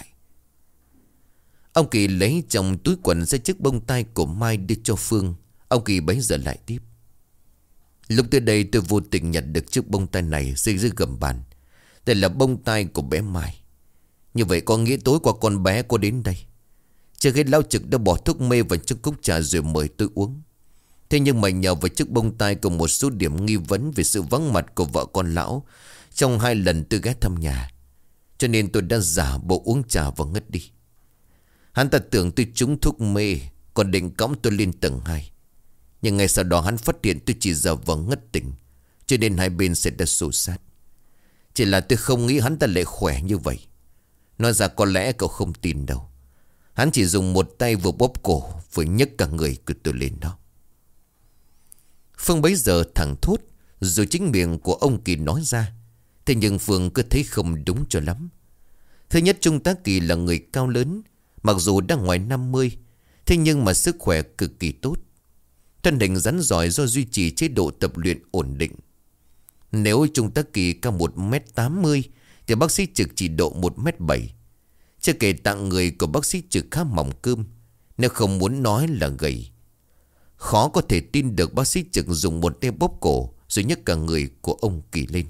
Ông Kỳ lấy trong túi quần ra chiếc bông tai của Mai đưa cho Phương. Ông Kỳ bấy giờ lại tiếp: Lúc tới đây tôi vô tình nhặt được chiếc bông tai này rơi dưới gầm bàn. Đây là bông tai của bé Mai. Như vậy có nghĩa tối qua con bé có đến đây. Trước hết lão Trực đã bỏ thuốc mê vào chiếc cốc trà rồi mời tôi uống. Thế nhưng mà nhờ vào chiếc bông tai cùng một số điểm nghi vấn về sự vắng mặt của vợ con lão trong 2 lần tôi ghé thăm nhà, cho nên tôi đã giả bộ uống trà và ngất đi. Hắn ta tưởng tôi trúng thuốc mê, còn định cõng tôi lên tầng 2. Nhưng ngay sau đó hắn phát hiện tôi chỉ giả vờ ngất tỉnh, cho nên hai bên sẽ đã xô xát. Chỉ là tôi không nghĩ hắn ta lại khỏe như vậy. Nói ra có lẽ cậu không tin đâu. Hắn chỉ dùng một tay vừa bóp cổ vừa nhấc cả người của tôi lên đó. Phương bấy giờ thẳng thốt, rồi chính miệng của ông Kỳ nói ra. Thế nhưng Phương cứ thấy không đúng cho lắm. Thứ nhất, Trung tá Kỳ là người cao lớn, mặc dù đang ngoài 50, thế nhưng mà sức khỏe cực kỳ tốt. Thân hình rắn giỏi do duy trì chế độ tập luyện ổn định. Nếu Trung tá Kỳ cao 1m80 thì bác sĩ Trực chỉ độ 1m7. Chưa kể tạng người của bác sĩ Trực khá mỏng cơm, nếu không muốn nói là gầy. Khó có thể tin được bác sĩ Trực dùng một tay bóp cổ rồi nhấc cả người của ông Kỳ lên.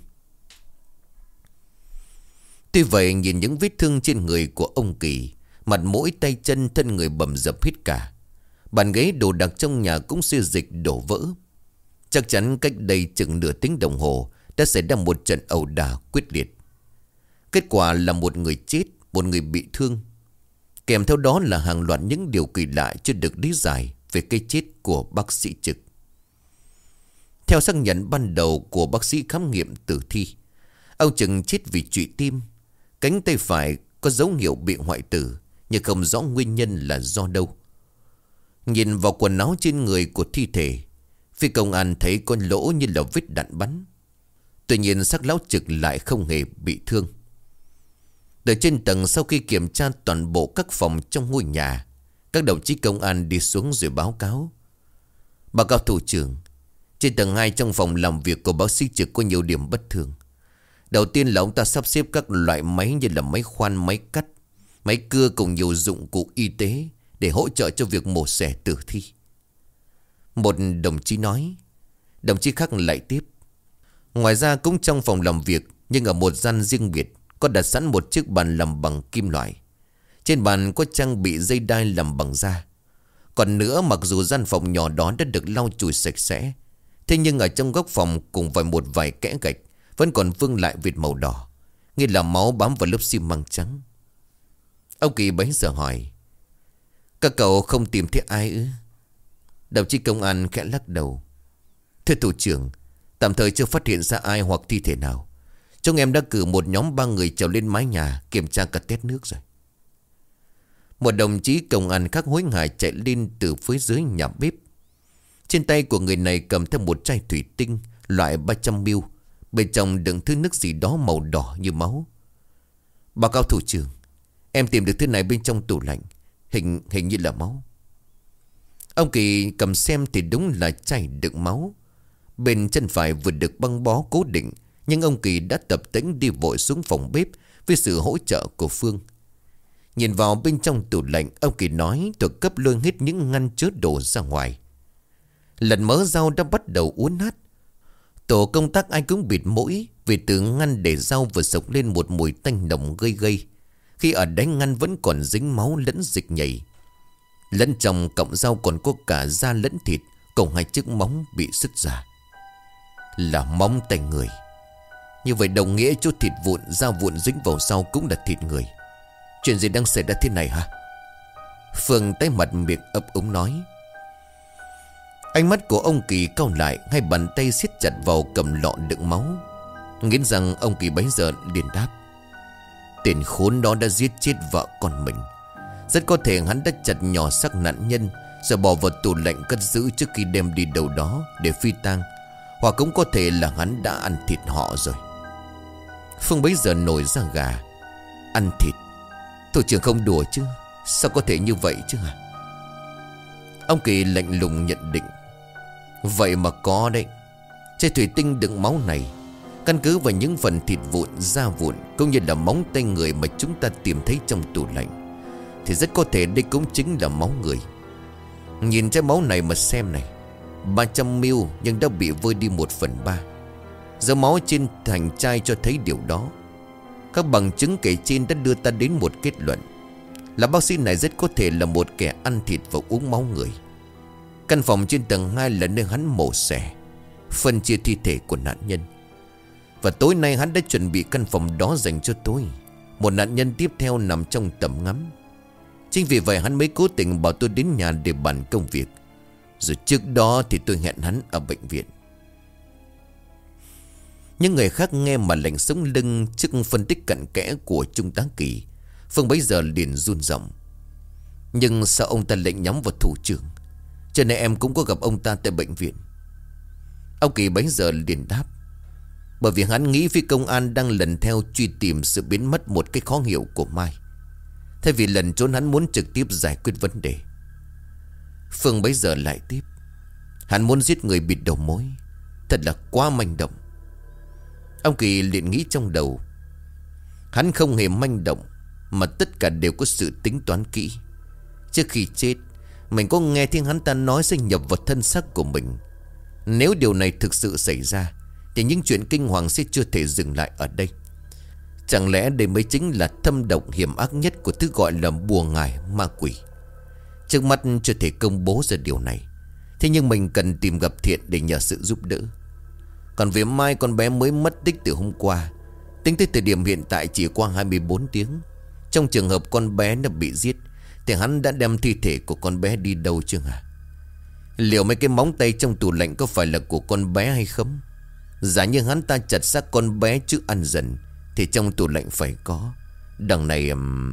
Tuy vậy nhìn những vết thương trên người của ông Kỳ, mặt mũi tay chân thân người bầm dập hết cả. Bàn ghế đồ đạc trong nhà cũng xê dịch đổ vỡ. Chắc chắn cách đây chừng nửa tiếng đồng hồ đã xảy ra một trận ẩu đả quyết liệt. Kết quả là một người chết, một người bị thương. Kèm theo đó là hàng loạt những điều kỳ lạ chưa được lý giải về cái chết của bác sĩ Trực. Theo xác nhận ban đầu của bác sĩ khám nghiệm tử thi, ông Trực chết vì trụy tim. Cánh tay phải có dấu hiệu bị hoại tử, nhưng không rõ nguyên nhân là do đâu. Nhìn vào quần áo trên người của thi thể, phía công an thấy con lỗ như là vết đạn bắn. Tuy nhiên xác lão Trực lại không hề bị thương. Từ trên tầng, sau khi kiểm tra toàn bộ các phòng trong ngôi nhà, các đồng chí công an đi xuống rồi báo cáo: Báo cáo thủ trưởng, trên tầng 2 trong phòng làm việc của bác sĩ Trực có nhiều điểm bất thường. Đầu tiên là ông ta sắp xếp các loại máy như là máy khoan, máy cắt, máy cưa cùng nhiều dụng cụ y tế để hỗ trợ cho việc mổ xẻ tử thi. Một đồng chí nói. Đồng chí khác lại tiếp: Ngoài ra cũng trong phòng làm việc, nhưng ở một gian riêng biệt, có đặt sẵn một chiếc bàn làm bằng kim loại. Trên bàn có trang bị dây đai làm bằng da. Còn nữa, mặc dù gian phòng nhỏ đó đã được lau chùi sạch sẽ, thế nhưng ở trong góc phòng cùng với một vài kẽ gạch vẫn còn vương lại vệt màu đỏ, nghĩa là máu bám vào lớp xi măng trắng. Ông Kỳ bấy giờ hỏi: Các cậu không tìm thấy ai ư? Đồng chí công an khẽ lắc đầu: Thưa thủ trưởng, tạm thời chưa phát hiện ra ai hoặc thi thể nào. Chúng em đã cử một nhóm 3 người trèo lên mái nhà kiểm tra cả tét nước rồi. Một đồng chí công an khác hối hả chạy lên từ phía dưới nhà bếp. Trên tay của người này cầm theo một chai thủy tinh loại 300ml, bên trong đựng thứ nước gì đó màu đỏ như máu. Báo cáo thủ trưởng, em tìm được thứ này bên trong tủ lạnh, hình như là máu. Ông Kỳ cầm xem thì đúng là chai đựng máu. Bên chân phải vừa được băng bó cố định, nhưng ông Kỳ đã tập tễnh đi vội xuống phòng bếp với sự hỗ trợ của Phương. Nhìn vào bên trong tủ lạnh, ông Kỳ nói tôi cấp lôi hết những ngăn chứa đồ ra ngoài. Lần mớ rau đã bắt đầu uốn nát. Tổ công tác ai cũng bịt mũi, vì từ ngăn để rau vừa sộc lên một mùi tanh nồng gây gây, khi ở đáy ngăn vẫn còn dính máu lẫn dịch nhầy. Lẫn trong cọng rau còn có cả da lẫn thịt, cùng 2 chiếc móng bị sứt ra. Là móng tay người. Như vậy đồng nghĩa chỗ thịt vụn, da vụn dính vào rau cũng là thịt người. Chuyện gì đang xảy ra thế này hả? Phương tái mặt miệng ấp úng nói: Ánh mắt của ông Kỳ cau lại, hai bàn tay siết chặt vào cầm lọ đựng máu. Nghiến rằng ông Kỳ bấy giờ liền đáp: tên khốn đó đã giết chết vợ con mình. Rất có thể hắn đã chặt nhỏ xác nạn nhân rồi bỏ vào tủ lạnh cất giữ trước khi đem đi đâu đó để phi tang. Hoặc cũng có thể là hắn đã ăn thịt họ rồi. Phương bấy giờ nổi da gà. Ăn thịt? Thủ trưởng không đùa chứ? Sao có thể như vậy chứ hả? Ông Kỳ lạnh lùng nhận định: vậy mà có đấy. Chai thủy tinh đựng máu này, căn cứ vào những phần thịt vụn, da vụn cũng như là móng tay người mà chúng ta tìm thấy trong tủ lạnh, thì rất có thể đây cũng chính là máu người. Nhìn chai máu này mà xem này, 300ml nhưng đã bị vơi đi 1/3. Dấu máu trên thành chai cho thấy điều đó. Các bằng chứng kể trên đã đưa ta đến một kết luận là bác sĩ này rất có thể là một kẻ ăn thịt và uống máu người. Căn phòng trên tầng 2 là nơi hắn mổ xẻ, phân chia thi thể của nạn nhân. Và tối nay hắn đã chuẩn bị căn phòng đó dành cho tôi, một nạn nhân tiếp theo nằm trong tầm ngắm. Chính vì vậy hắn mới cố tình bảo tôi đến nhà để bàn công việc. Rồi trước đó thì tôi hẹn hắn ở bệnh viện. Những người khác nghe mà lạnh sống lưng trước phân tích cặn kẽ của Trung tá Kỳ. Phương bấy giờ liền run giọng: nhưng sao ông ta lệnh nhắm vào thủ trưởng? Cho nên em cũng có gặp ông ta tại bệnh viện. Ông Kỳ bấy giờ liền đáp: bởi vì hắn nghĩ phía công an đang lần theo truy tìm sự biến mất một cách khó hiểu của Mai. Thay vì lần trốn, hắn muốn trực tiếp giải quyết vấn đề. Phương bấy giờ lại tiếp: hắn muốn giết người bịt đầu mối. Thật là quá manh động. Ông Kỳ liền nghĩ trong đầu: hắn không hề manh động, mà tất cả đều có sự tính toán kỹ. Trước khi chết, mình có nghe tiếng hắn ta nói sẽ nhập vào thân xác của mình. Nếu điều này thực sự xảy ra thì những chuyện kinh hoàng sẽ chưa thể dừng lại ở đây. Chẳng lẽ đây mới chính là thâm độc hiểm ác nhất của thứ gọi là bùa ngải ma quỷ? Trước mắt chưa thể công bố ra điều này, thế nhưng mình cần tìm gặp Thiện để nhờ sự giúp đỡ. Còn về Mai, con bé mới mất tích từ hôm qua. Tính tới thời điểm hiện tại chỉ qua 24 tiếng. Trong trường hợp con bé nó bị giết thì hắn đã đem thi thể của con bé đi đâu chưa hả? Liệu mấy cái móng tay trong tủ lạnh có phải là của con bé hay không? Giả như hắn ta chặt xác con bé chứ ăn dần thì trong tủ lạnh phải có. Đằng này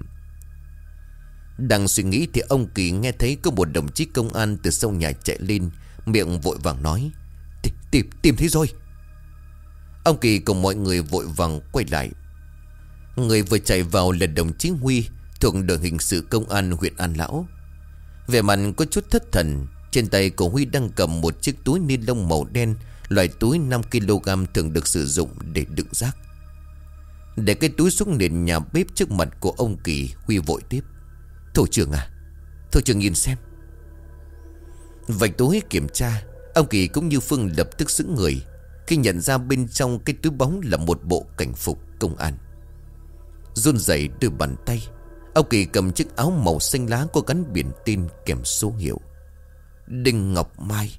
đang suy nghĩ thì ông Kỳ nghe thấy có một đồng chí công an từ sau nhà chạy lên, miệng vội vàng nói: Tìm thấy rồi. Ông Kỳ cùng mọi người vội vàng quay lại. Người vừa chạy vào là đồng chí Huy, thuộc đội hình sự công an huyện An Lão. Vẻ mặt có chút thất thần. Trên tay của Huy đang cầm một chiếc túi ni lông màu đen, loại túi 5kg thường được sử dụng để đựng rác. Để cái túi xuống nền nhà bếp trước mặt của ông Kỳ, Huy vội tiếp: thủ trưởng à, thủ trưởng nhìn xem. Vạch túi kiểm tra, ông Kỳ cũng như Phương lập tức sững người khi nhận ra bên trong cái túi bóng là một bộ cảnh phục công an. Run rẩy đôi bàn tay, ông Kỳ cầm chiếc áo màu xanh lá có gắn biển tên kèm số hiệu: Đinh Ngọc Mai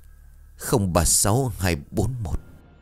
036241.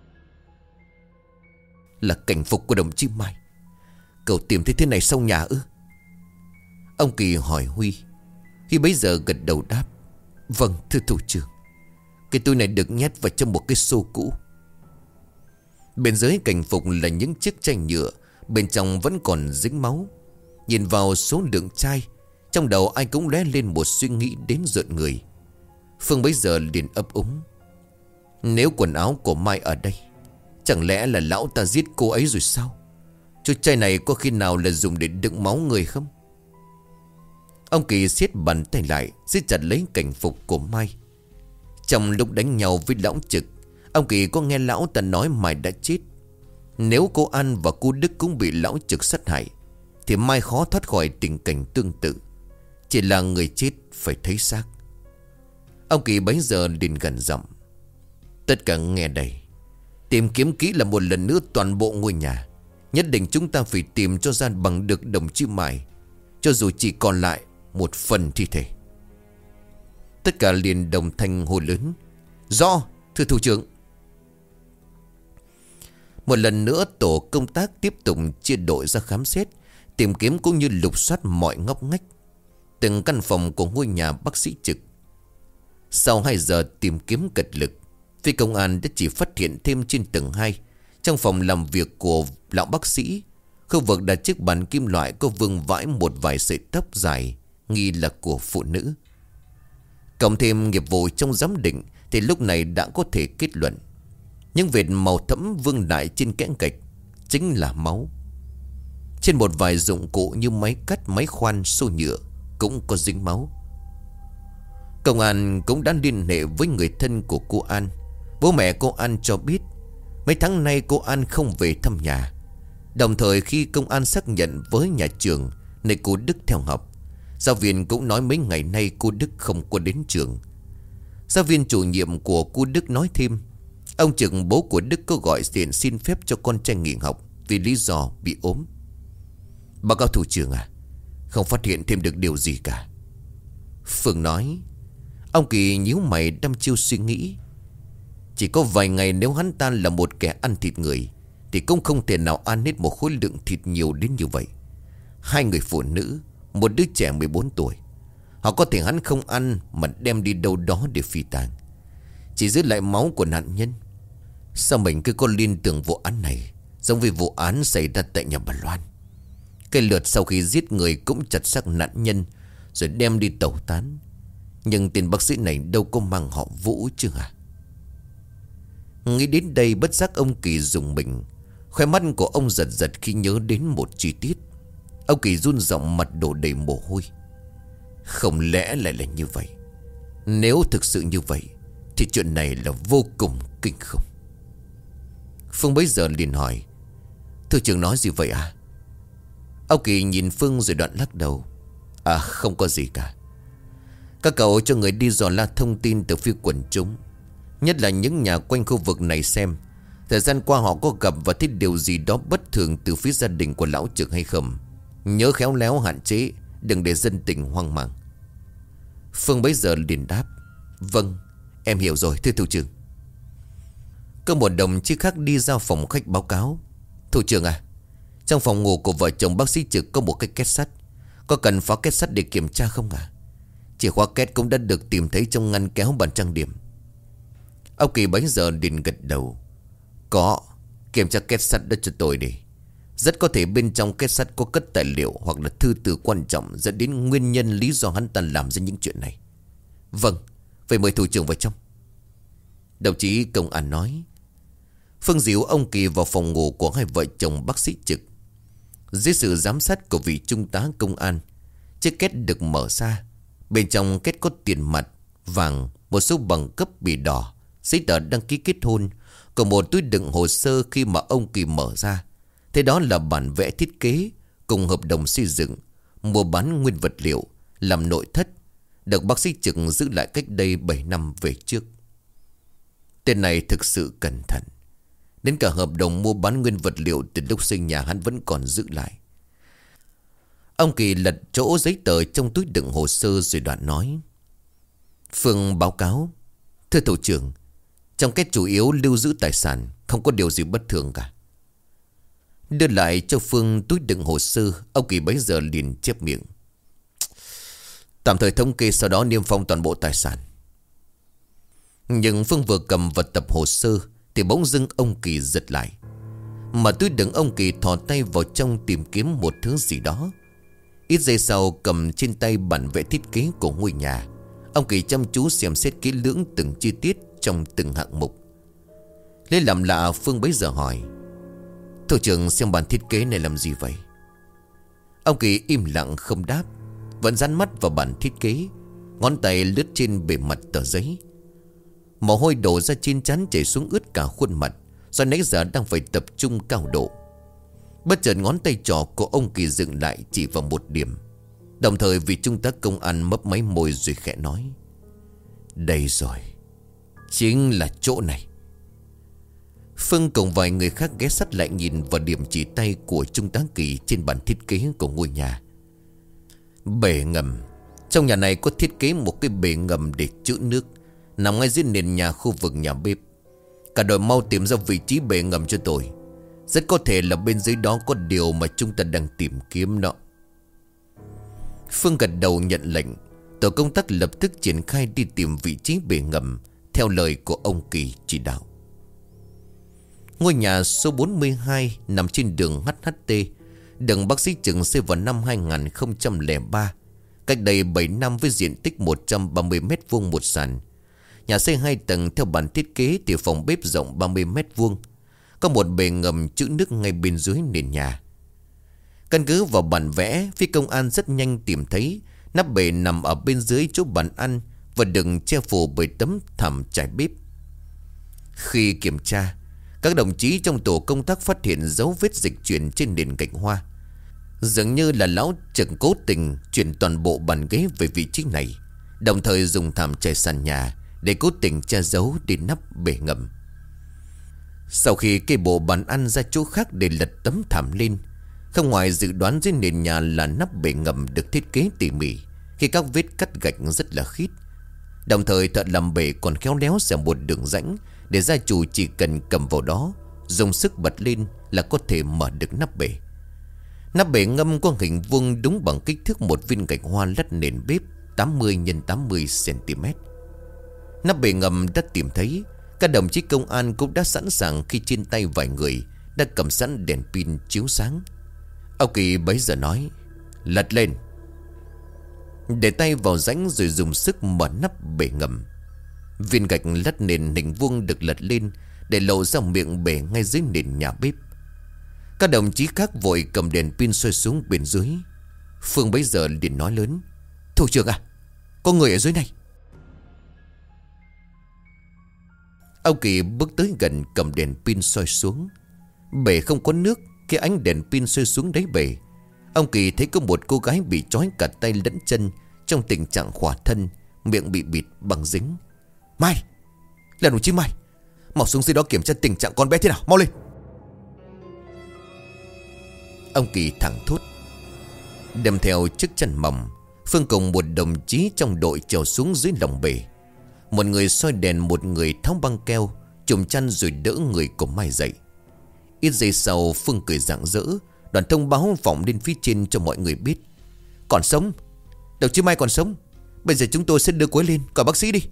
Là cảnh phục của đồng chí Mai. Cậu tìm thấy thế này sau nhà ư? Ông Kỳ hỏi Huy. Huy bấy giờ gật đầu đáp: vâng thưa thủ trưởng. Cái túi này được nhét vào trong một cái xô cũ. Bên dưới cảnh phục là những chiếc chai nhựa, bên trong vẫn còn dính máu. Nhìn vào số lượng chai, trong đầu ai cũng lóe lên một suy nghĩ đến rợn người. Phương bấy giờ liền ấp úng: nếu quần áo của Mai ở đây, chẳng lẽ là lão ta giết cô ấy rồi sao? Chú chai này có khi nào là dùng để đựng máu người không? Ông Kỳ siết bàn tay lại, siết chặt lấy cảnh phục của Mai. Trong lúc đánh nhau với lão Trực, ông Kỳ có nghe lão ta nói Mai đã chết. Nếu cô An và cô Đức cũng bị lão Trực sát hại thì Mai khó thoát khỏi tình cảnh tương tự. Chỉ là người chết phải thấy xác. Ông Kỳ bấy giờ liền gần giọng: tất cả nghe đây, tìm kiếm kỹ là một lần nữa toàn bộ ngôi nhà. Nhất định chúng ta phải tìm cho ra bằng được đồng chí Mai, cho dù chỉ còn lại một phần thi thể. Tất cả liền đồng thanh hô lớn: rõ thưa thủ trưởng. Một lần nữa tổ công tác tiếp tục chia đội ra khám xét, tìm kiếm cũng như lục soát mọi ngóc ngách, từng căn phòng của ngôi nhà bác sĩ Trực. Sau 2 giờ tìm kiếm cật lực, phía công an đã chỉ phát hiện thêm trên tầng 2, trong phòng làm việc của lão bác sĩ, khu vực đặt chiếc bàn kim loại có vương vãi một vài sợi tóc dài, nghi là của phụ nữ. Cộng thêm nghiệp vụ trong giám định thì lúc này đã có thể kết luận những vệt màu thẫm vương lại trên kẽ gạch chính là máu. Trên một vài dụng cụ như máy cắt, máy khoan, xô nhựa cũng có dính máu. Công an cũng đã liên hệ với người thân của cô An. Bố mẹ cô An cho biết mấy tháng nay cô An không về thăm nhà. Đồng thời khi công an xác nhận với nhà trường nơi cô Đức theo học, giáo viên cũng nói mấy ngày nay cô Đức không có đến trường. Giáo viên chủ nhiệm của cô Đức nói thêm, ông Trực bố của Đức có gọi điện xin phép cho con trai nghỉ học vì lý do bị ốm. Báo cáo thủ trưởng à, không phát hiện thêm được điều gì cả. Phương nói. Ông Kỳ nhíu mày đăm chiêu suy nghĩ. Chỉ có vài ngày nếu hắn ta là một kẻ ăn thịt người thì cũng không thể nào ăn hết một khối lượng thịt nhiều đến như vậy. 2 người phụ nữ, một đứa trẻ 14 tuổi. Họ có thể hắn không ăn mà đem đi đâu đó để phi tang, chỉ giữ lại máu của nạn nhân. Sao mình cứ có liên tưởng vụ án này giống với vụ án xảy ra tại nhà bà Loan. Cái lượt sau khi giết người cũng chặt xác nạn nhân rồi đem đi tẩu tán. Nhưng tên bác sĩ này đâu có mang họ Vũ chứ hả? Nghĩ đến đây bất giác ông Kỳ rùng mình. Khóe mắt của ông giật giật khi nhớ đến một chi tiết. Ông Kỳ run giọng, mặt đổ đầy mồ hôi. Không lẽ lại là như vậy? Nếu thực sự như vậy thì chuyện này là vô cùng kinh khủng. Phương bấy giờ liền hỏi, thưa trưởng nói gì vậy à? Ông Kỳ nhìn Phương rồi đoạn lắc đầu. À không có gì cả. Các cậu cho người đi dò la thông tin từ phía quần chúng, nhất là những nhà quanh khu vực này, xem thời gian qua họ có gặp và thấy điều gì đó bất thường từ phía gia đình của lão Trực hay không. Nhớ khéo léo hạn chế, đừng để dân tình hoang mang. Phương bấy giờ liền đáp, vâng, em hiểu rồi thưa thủ trưởng. Có một đồng chí khác đi ra phòng khách báo cáo, thủ trưởng à, trong phòng ngủ của vợ chồng bác sĩ Trực có một cái két sắt, có cần phá két sắt để kiểm tra không ạ? Chìa khóa két cũng đã được tìm thấy trong ngăn kéo bàn trang điểm. Ông Kỳ bấy giờ liền gật đầu. Có, kiểm tra két sắt đó cho tôi đi. Rất có thể bên trong két sắt có cất tài liệu hoặc là thư từ quan trọng dẫn đến nguyên nhân lý do hắn ta làm ra những chuyện này. Vâng, vậy mời thủ trưởng vào trong. Đồng chí công an nói. Phương dìu ông Kỳ vào phòng ngủ của hai vợ chồng bác sĩ Trực. Dưới sự giám sát của vị trung tá công an, chiếc két được mở ra. Bên trong két có tiền mặt, vàng, một số bằng cấp bì đỏ, giấy tờ đăng ký kết hôn, còn một túi đựng hồ sơ. Khi mà ông Kỳ mở ra, thế đó là bản vẽ thiết kế cùng hợp đồng xây dựng, mua bán nguyên vật liệu, làm nội thất, được bác sĩ Trực giữ lại cách đây 7 năm về trước. Tên này thực sự cẩn thận. Đến cả hợp đồng mua bán nguyên vật liệu từ lúc xây nhà hắn vẫn còn giữ lại. Ông Kỳ lật chỗ giấy tờ trong túi đựng hồ sơ rồi đoạn nói. Phương báo cáo, thưa thủ trưởng, trong két chủ yếu lưu giữ tài sản, không có điều gì bất thường cả. Đưa lại cho Phương túi đựng hồ sơ, ông Kỳ bấy giờ liền chép miệng. Tạm thời thống kê, sau đó niêm phong toàn bộ tài sản. Nhưng Phương vừa cầm vật tập hồ sơ thì bỗng dưng ông Kỳ giật lại. Mà túi đựng ông Kỳ thò tay vào trong tìm kiếm một thứ gì đó. Ít giây sau cầm trên tay bản vẽ thiết kế của ngôi nhà. Ông Kỳ chăm chú xem xét kỹ lưỡng từng chi tiết trong từng hạng mục. Lấy làm lạ, Phương bấy giờ hỏi, thủ trưởng xem bản thiết kế này làm gì vậy? Ông Kỳ im lặng không đáp, vẫn dán mắt vào bản thiết kế, ngón tay lướt trên bề mặt tờ giấy. Mồ hôi đổ ra trên trán chảy xuống ướt cả khuôn mặt, do nãy giờ đang phải tập trung cao độ. Bất chợt ngón tay trỏ của ông Kỳ dựng lại chỉ vào một điểm. Đồng thời vị trung tá công an mấp máy môi rồi khẽ nói, đây rồi, chính là chỗ này. Phương cùng vài người khác ghé sát lại nhìn vào điểm chỉ tay của trung tá Kỳ trên bản thiết kế của ngôi nhà. Bể ngầm. Trong nhà này có thiết kế một cái bể ngầm để trữ nước, nằm ngay dưới nền nhà khu vực nhà bếp. Cả đội mau tìm ra vị trí bể ngầm cho tôi. Rất có thể là bên dưới đó có điều mà chúng ta đang tìm kiếm đó. Phương gật đầu nhận lệnh. Tổ công tác lập tức triển khai đi tìm vị trí bể ngầm theo lời của ông Kỳ chỉ đạo. Ngôi nhà số 42 nằm trên đường HHT, đường bác sĩ Trừng xây vào năm 2003, cách đây 7 năm với diện tích 130 m² một sàn. Nhà xây 2 tầng theo bản thiết kế thì phòng bếp rộng 30 m². Có một bể ngầm trữ nước ngay bên dưới nền nhà. Căn cứ vào bản vẽ, phía công an rất nhanh tìm thấy nắp bể nằm ở bên dưới chỗ bàn ăn và đừng che phủ bởi tấm thảm trải bếp. Khi kiểm tra, các đồng chí trong tổ công tác phát hiện dấu vết dịch chuyển trên nền gạch hoa. Dường như là lão Trực cố tình chuyển toàn bộ bàn ghế về vị trí này, đồng thời dùng thảm trải sàn nhà để cố tình che giấu đi nắp bể ngầm. Sau khi kê bộ bàn ăn ra chỗ khác để lật tấm thảm lên, không ngoài dự đoán dưới nền nhà là nắp bể ngầm được thiết kế tỉ mỉ, khi các vết cắt gạch rất là khít. Đồng thời thợ làm bể còn khéo léo xẻ một đường rãnh để gia chủ chỉ cần cầm vào đó, dùng sức bật lên là có thể mở được nắp bể. Nắp bể ngâm có hình vuông đúng bằng kích thước một viên gạch hoa lát nền bếp 80 x 80 cm. Nắp bể ngầm đã tìm thấy, các đồng chí công an cũng đã sẵn sàng khi trên tay vài người đã cầm sẵn đèn pin chiếu sáng. Ông Kỳ bấy giờ nói: lật lên. Để tay vào rãnh rồi dùng sức mở nắp bể ngầm. Viên gạch lát nền hình vuông được lật lên để lộ ra miệng bể ngay dưới nền nhà bếp. Các đồng chí khác vội cầm đèn pin soi xuống bên dưới. Phương bấy giờ liền nói lớn: thủ trưởng à, có người ở dưới này. Ông Kỳ bước tới gần cầm đèn pin soi xuống. Bể không có nước. Khi ánh đèn pin soi xuống đáy bể, ông Kỳ thấy có một cô gái bị trói cả tay lẫn chân, trong tình trạng khỏa thân, miệng bị bịt bằng dính. Mai, là đồng chí Mai, mau xuống dưới đó kiểm tra tình trạng con bé thế nào, mau lên. Ông Kỳ thẳng thốt. Đem theo chiếc chăn mỏng, Phương cùng một đồng chí trong đội trèo xuống dưới lòng bể. Một người soi đèn, một người tháo băng keo chùm chăn rồi đỡ người của Mai dậy. Ít giây sau, Phương cười rạng rỡ, đoàn thông báo vọng lên phía trên cho mọi người biết: còn sống, đồng chí Mai còn sống. Bây giờ chúng tôi sẽ đưa cô ấy lên, gọi bác sĩ đi.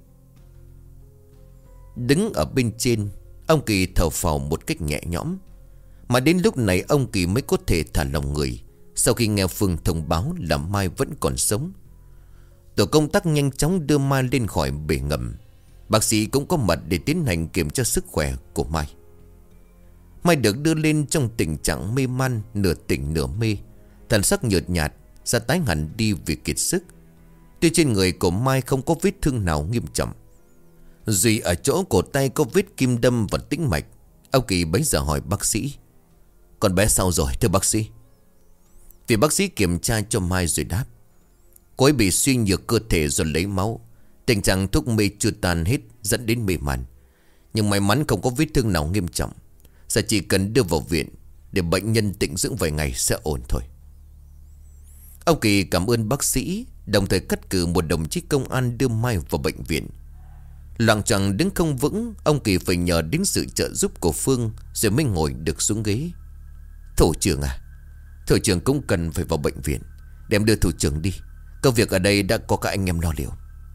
Đứng ở bên trên, ông Kỳ thở phào một cách nhẹ nhõm. Mà đến lúc này ông Kỳ mới có thể thả lòng người, sau khi nghe Phương thông báo là Mai vẫn còn sống. Tổ công tác nhanh chóng đưa Mai lên khỏi bể ngầm. Bác sĩ cũng có mặt để tiến hành kiểm tra sức khỏe của Mai. Mai được đưa lên trong tình trạng mê man, nửa tỉnh nửa mê, thần sắc nhợt nhạt, da tái hẳn đi vì kiệt sức. Tuy trên người của Mai không có vết thương nào nghiêm trọng, duy ở chỗ cổ tay có vết kim đâm vào tĩnh mạch. Ông Kỳ bấy giờ hỏi bác sĩ: con bé sao rồi thưa bác sĩ? Vì bác sĩ kiểm tra cho Mai rồi đáp: cô ấy bị suy nhược cơ thể do lấy máu, tình trạng thuốc mê chưa tan hết dẫn đến mê man, nhưng may mắn không có vết thương nào nghiêm trọng. Giờ chỉ cần đưa vào viện để bệnh nhân tĩnh dưỡng vài ngày sẽ ổn thôi. Ông Kỳ cảm ơn bác sĩ, đồng thời cắt cử một đồng chí công an đưa Mai vào bệnh viện. Loạng choạng đứng không vững, ông Kỳ phải nhờ đến sự trợ giúp của Phương rồi mới ngồi được xuống ghế. Thủ trưởng à, thủ trưởng cũng cần phải vào bệnh viện, đem đưa thủ trưởng đi. Công việc ở đây đã có các anh em lo liệu.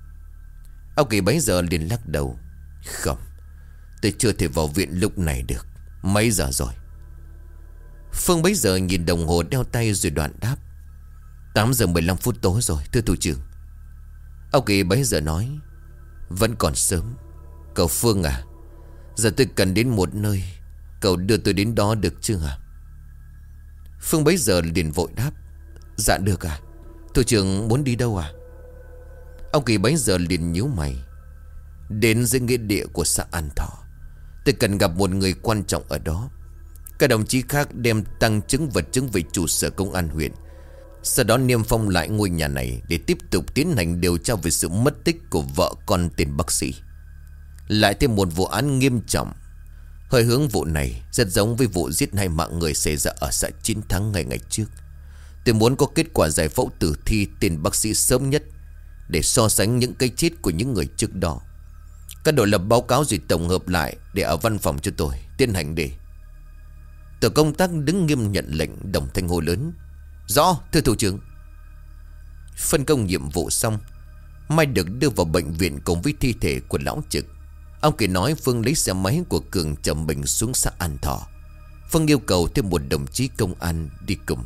Ông Kỳ bấy giờ liền lắc đầu: không, tôi chưa thể vào viện lúc này được. Mấy giờ rồi? Phương bấy giờ nhìn đồng hồ đeo tay rồi đoạn đáp: 8 giờ 15 phút tối rồi thưa thủ trưởng. Ông Kỳ bấy giờ nói: vẫn còn sớm. Cậu Phương à, giờ tôi cần đến một nơi, cậu đưa tôi đến đó được chưa hả? Phương bấy giờ liền vội đáp: dạ được à, thủ trưởng muốn đi đâu à? Ông Kỳ bấy giờ liền nhíu mày: đến dưới nghĩa địa của xã An Thọ, tôi cần gặp một người quan trọng ở đó. Các đồng chí khác đem tăng chứng vật chứng về trụ sở công an huyện, sau đó niêm phong lại ngôi nhà này để tiếp tục tiến hành điều tra về sự mất tích của vợ con tên bác sĩ. Lại thêm một vụ án nghiêm trọng. Hơi hướng vụ này rất giống với vụ giết 2 mạng người xảy ra ở xã Chiến Thắng ngày trước. Tôi muốn có kết quả giải phẫu tử thi tên bác sĩ sớm nhất để so sánh những cái chết của những người trước đó. Các đội lập báo cáo rồi tổng hợp lại để ở văn phòng cho tôi tiến hành đi. Tổ công tác đứng nghiêm nhận lệnh, đồng thanh hô lớn: rõ thưa thủ trưởng. Phân công nhiệm vụ xong, Mai được đưa vào bệnh viện cùng với thi thể của lão Trực. Ông Kỳ nói Phương lấy xe máy của Cường chở mình xuống xã An Thọ. Phương yêu cầu thêm một đồng chí công an đi cùng.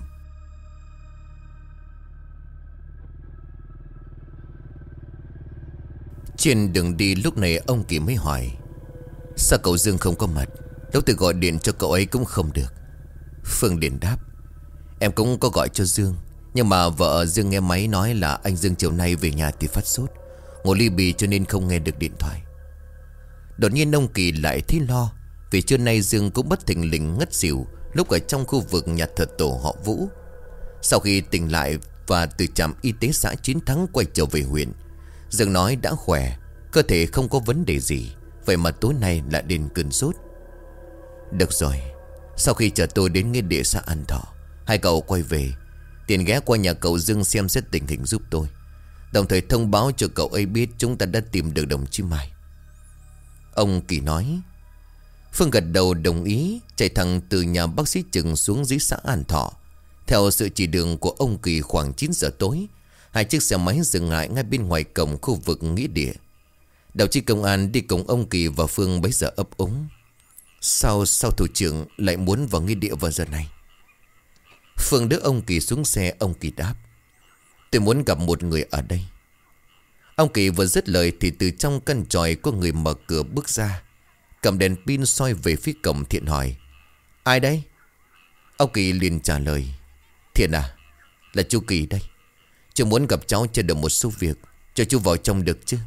Trên đường đi lúc này ông Kỳ mới hỏi: sao cậu Dương không có mặt? Lúc tôi gọi điện cho cậu ấy cũng không được. Phương liền đáp: em cũng có gọi cho Dương, nhưng mà vợ Dương nghe máy nói là anh Dương chiều nay về nhà thì phát sốt, ngủ ly bì cho nên không nghe được điện thoại. Đột nhiên ông Kỳ lại thấy lo, vì trưa nay Dương cũng bất thình lình ngất xỉu lúc ở trong khu vực nhà thờ tổ họ Vũ. Sau khi tỉnh lại và từ trạm y tế xã Chiến Thắng quay trở về huyện, Dương nói đã khỏe, cơ thể không có vấn đề gì, vậy mà tối nay lại đến cơn sốt. Được rồi, sau khi chờ tôi đến nghĩa địa xã An Thọ, hai cậu quay về, tiền ghé qua nhà cậu Dương xem xét tình hình giúp tôi, đồng thời thông báo cho cậu ấy biết chúng ta đã tìm được đồng chí Mai. Ông Kỳ nói. Phương gật đầu đồng ý, chạy thẳng từ nhà bác sĩ Trừng xuống dưới xã An Thọ. Theo sự chỉ đường của ông Kỳ, khoảng 9 giờ tối, hai chiếc xe máy dừng lại ngay bên ngoài cổng khu vực nghĩa địa. Đồng chí công an đi cùng ông Kỳ và Phương bấy giờ ấp úng: Sao thủ trưởng lại muốn vào nghĩa địa vào giờ này? Phương đỡ ông Kỳ xuống xe. Ông Kỳ đáp: tôi muốn gặp một người ở đây. Ông Kỳ vừa dứt lời thì từ trong căn tròi có người mở cửa bước ra, cầm đèn pin soi về phía cổng. Thiện hỏi: ai đấy? Ông Kỳ liền trả lời: Thiện à, là chú Kỳ đây. Chú muốn gặp cháu cho được một số việc, cho chú vào trong được chứ?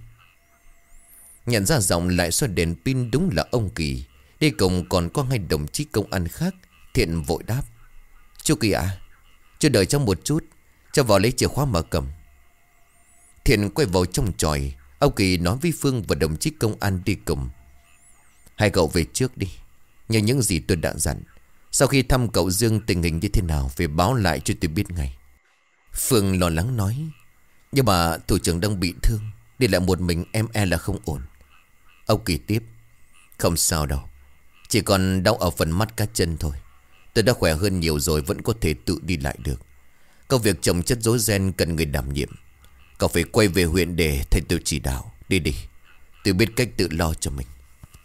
Nhận ra giọng lại soi đèn pin đúng là ông Kỳ. Đi cùng còn có hai đồng chí công an khác. Thiện vội đáp: chú Kỳ à, chú đợi cháu một chút, cháu vào lấy chìa khóa mở cầm. Thiện quay vào trong tròi. Ông Kỳ nói với Phương và đồng chí công an đi cùng: hai cậu về trước đi, như những gì tôi đã dặn. Sau khi thăm cậu Dương tình hình như thế nào phải báo lại cho tôi biết ngay. Phương lo lắng nói: nhưng mà thủ trưởng đang bị thương, đi lại một mình em e là không ổn. Ông Kỳ tiếp: không sao đâu, chỉ còn đau ở phần mắt cá chân thôi. Tôi đã khỏe hơn nhiều rồi, vẫn có thể tự đi lại được. Công việc trồng chất rối ren cần người đảm nhiệm. Cậu phải quay về huyện để thầy tôi chỉ đạo. Đi đi, tôi biết cách tự lo cho mình.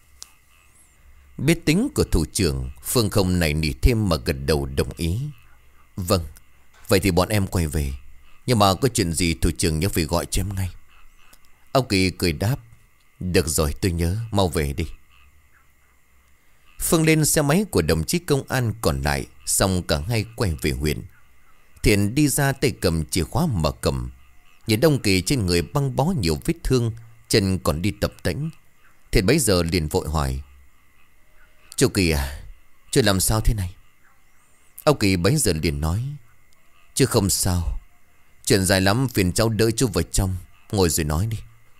Biết tính của thủ trưởng, Phương không nài nỉ thêm mà gật đầu đồng ý. Vâng, vậy thì bọn em quay về, nhưng mà có chuyện gì thủ trưởng nhớ phải gọi cho em ngay. Ông Kỳ cười đáp: được rồi, tôi nhớ, mau về đi. Phương lên xe máy của đồng chí công an còn lại, xong cả hai quay về huyện. Thiện đi ra tay cầm chìa khóa mở cầm. Nhìn ông Kỳ trên người băng bó nhiều vết thương, chân còn đi tập tễnh. Thiện bấy giờ liền vội hỏi: chú Kỳ à, chú làm sao thế này? Ông Kỳ bấy giờ liền nói: chứ không sao, chuyện dài lắm, phiền cháu đỡ chú vào trong, ngồi rồi nói đi.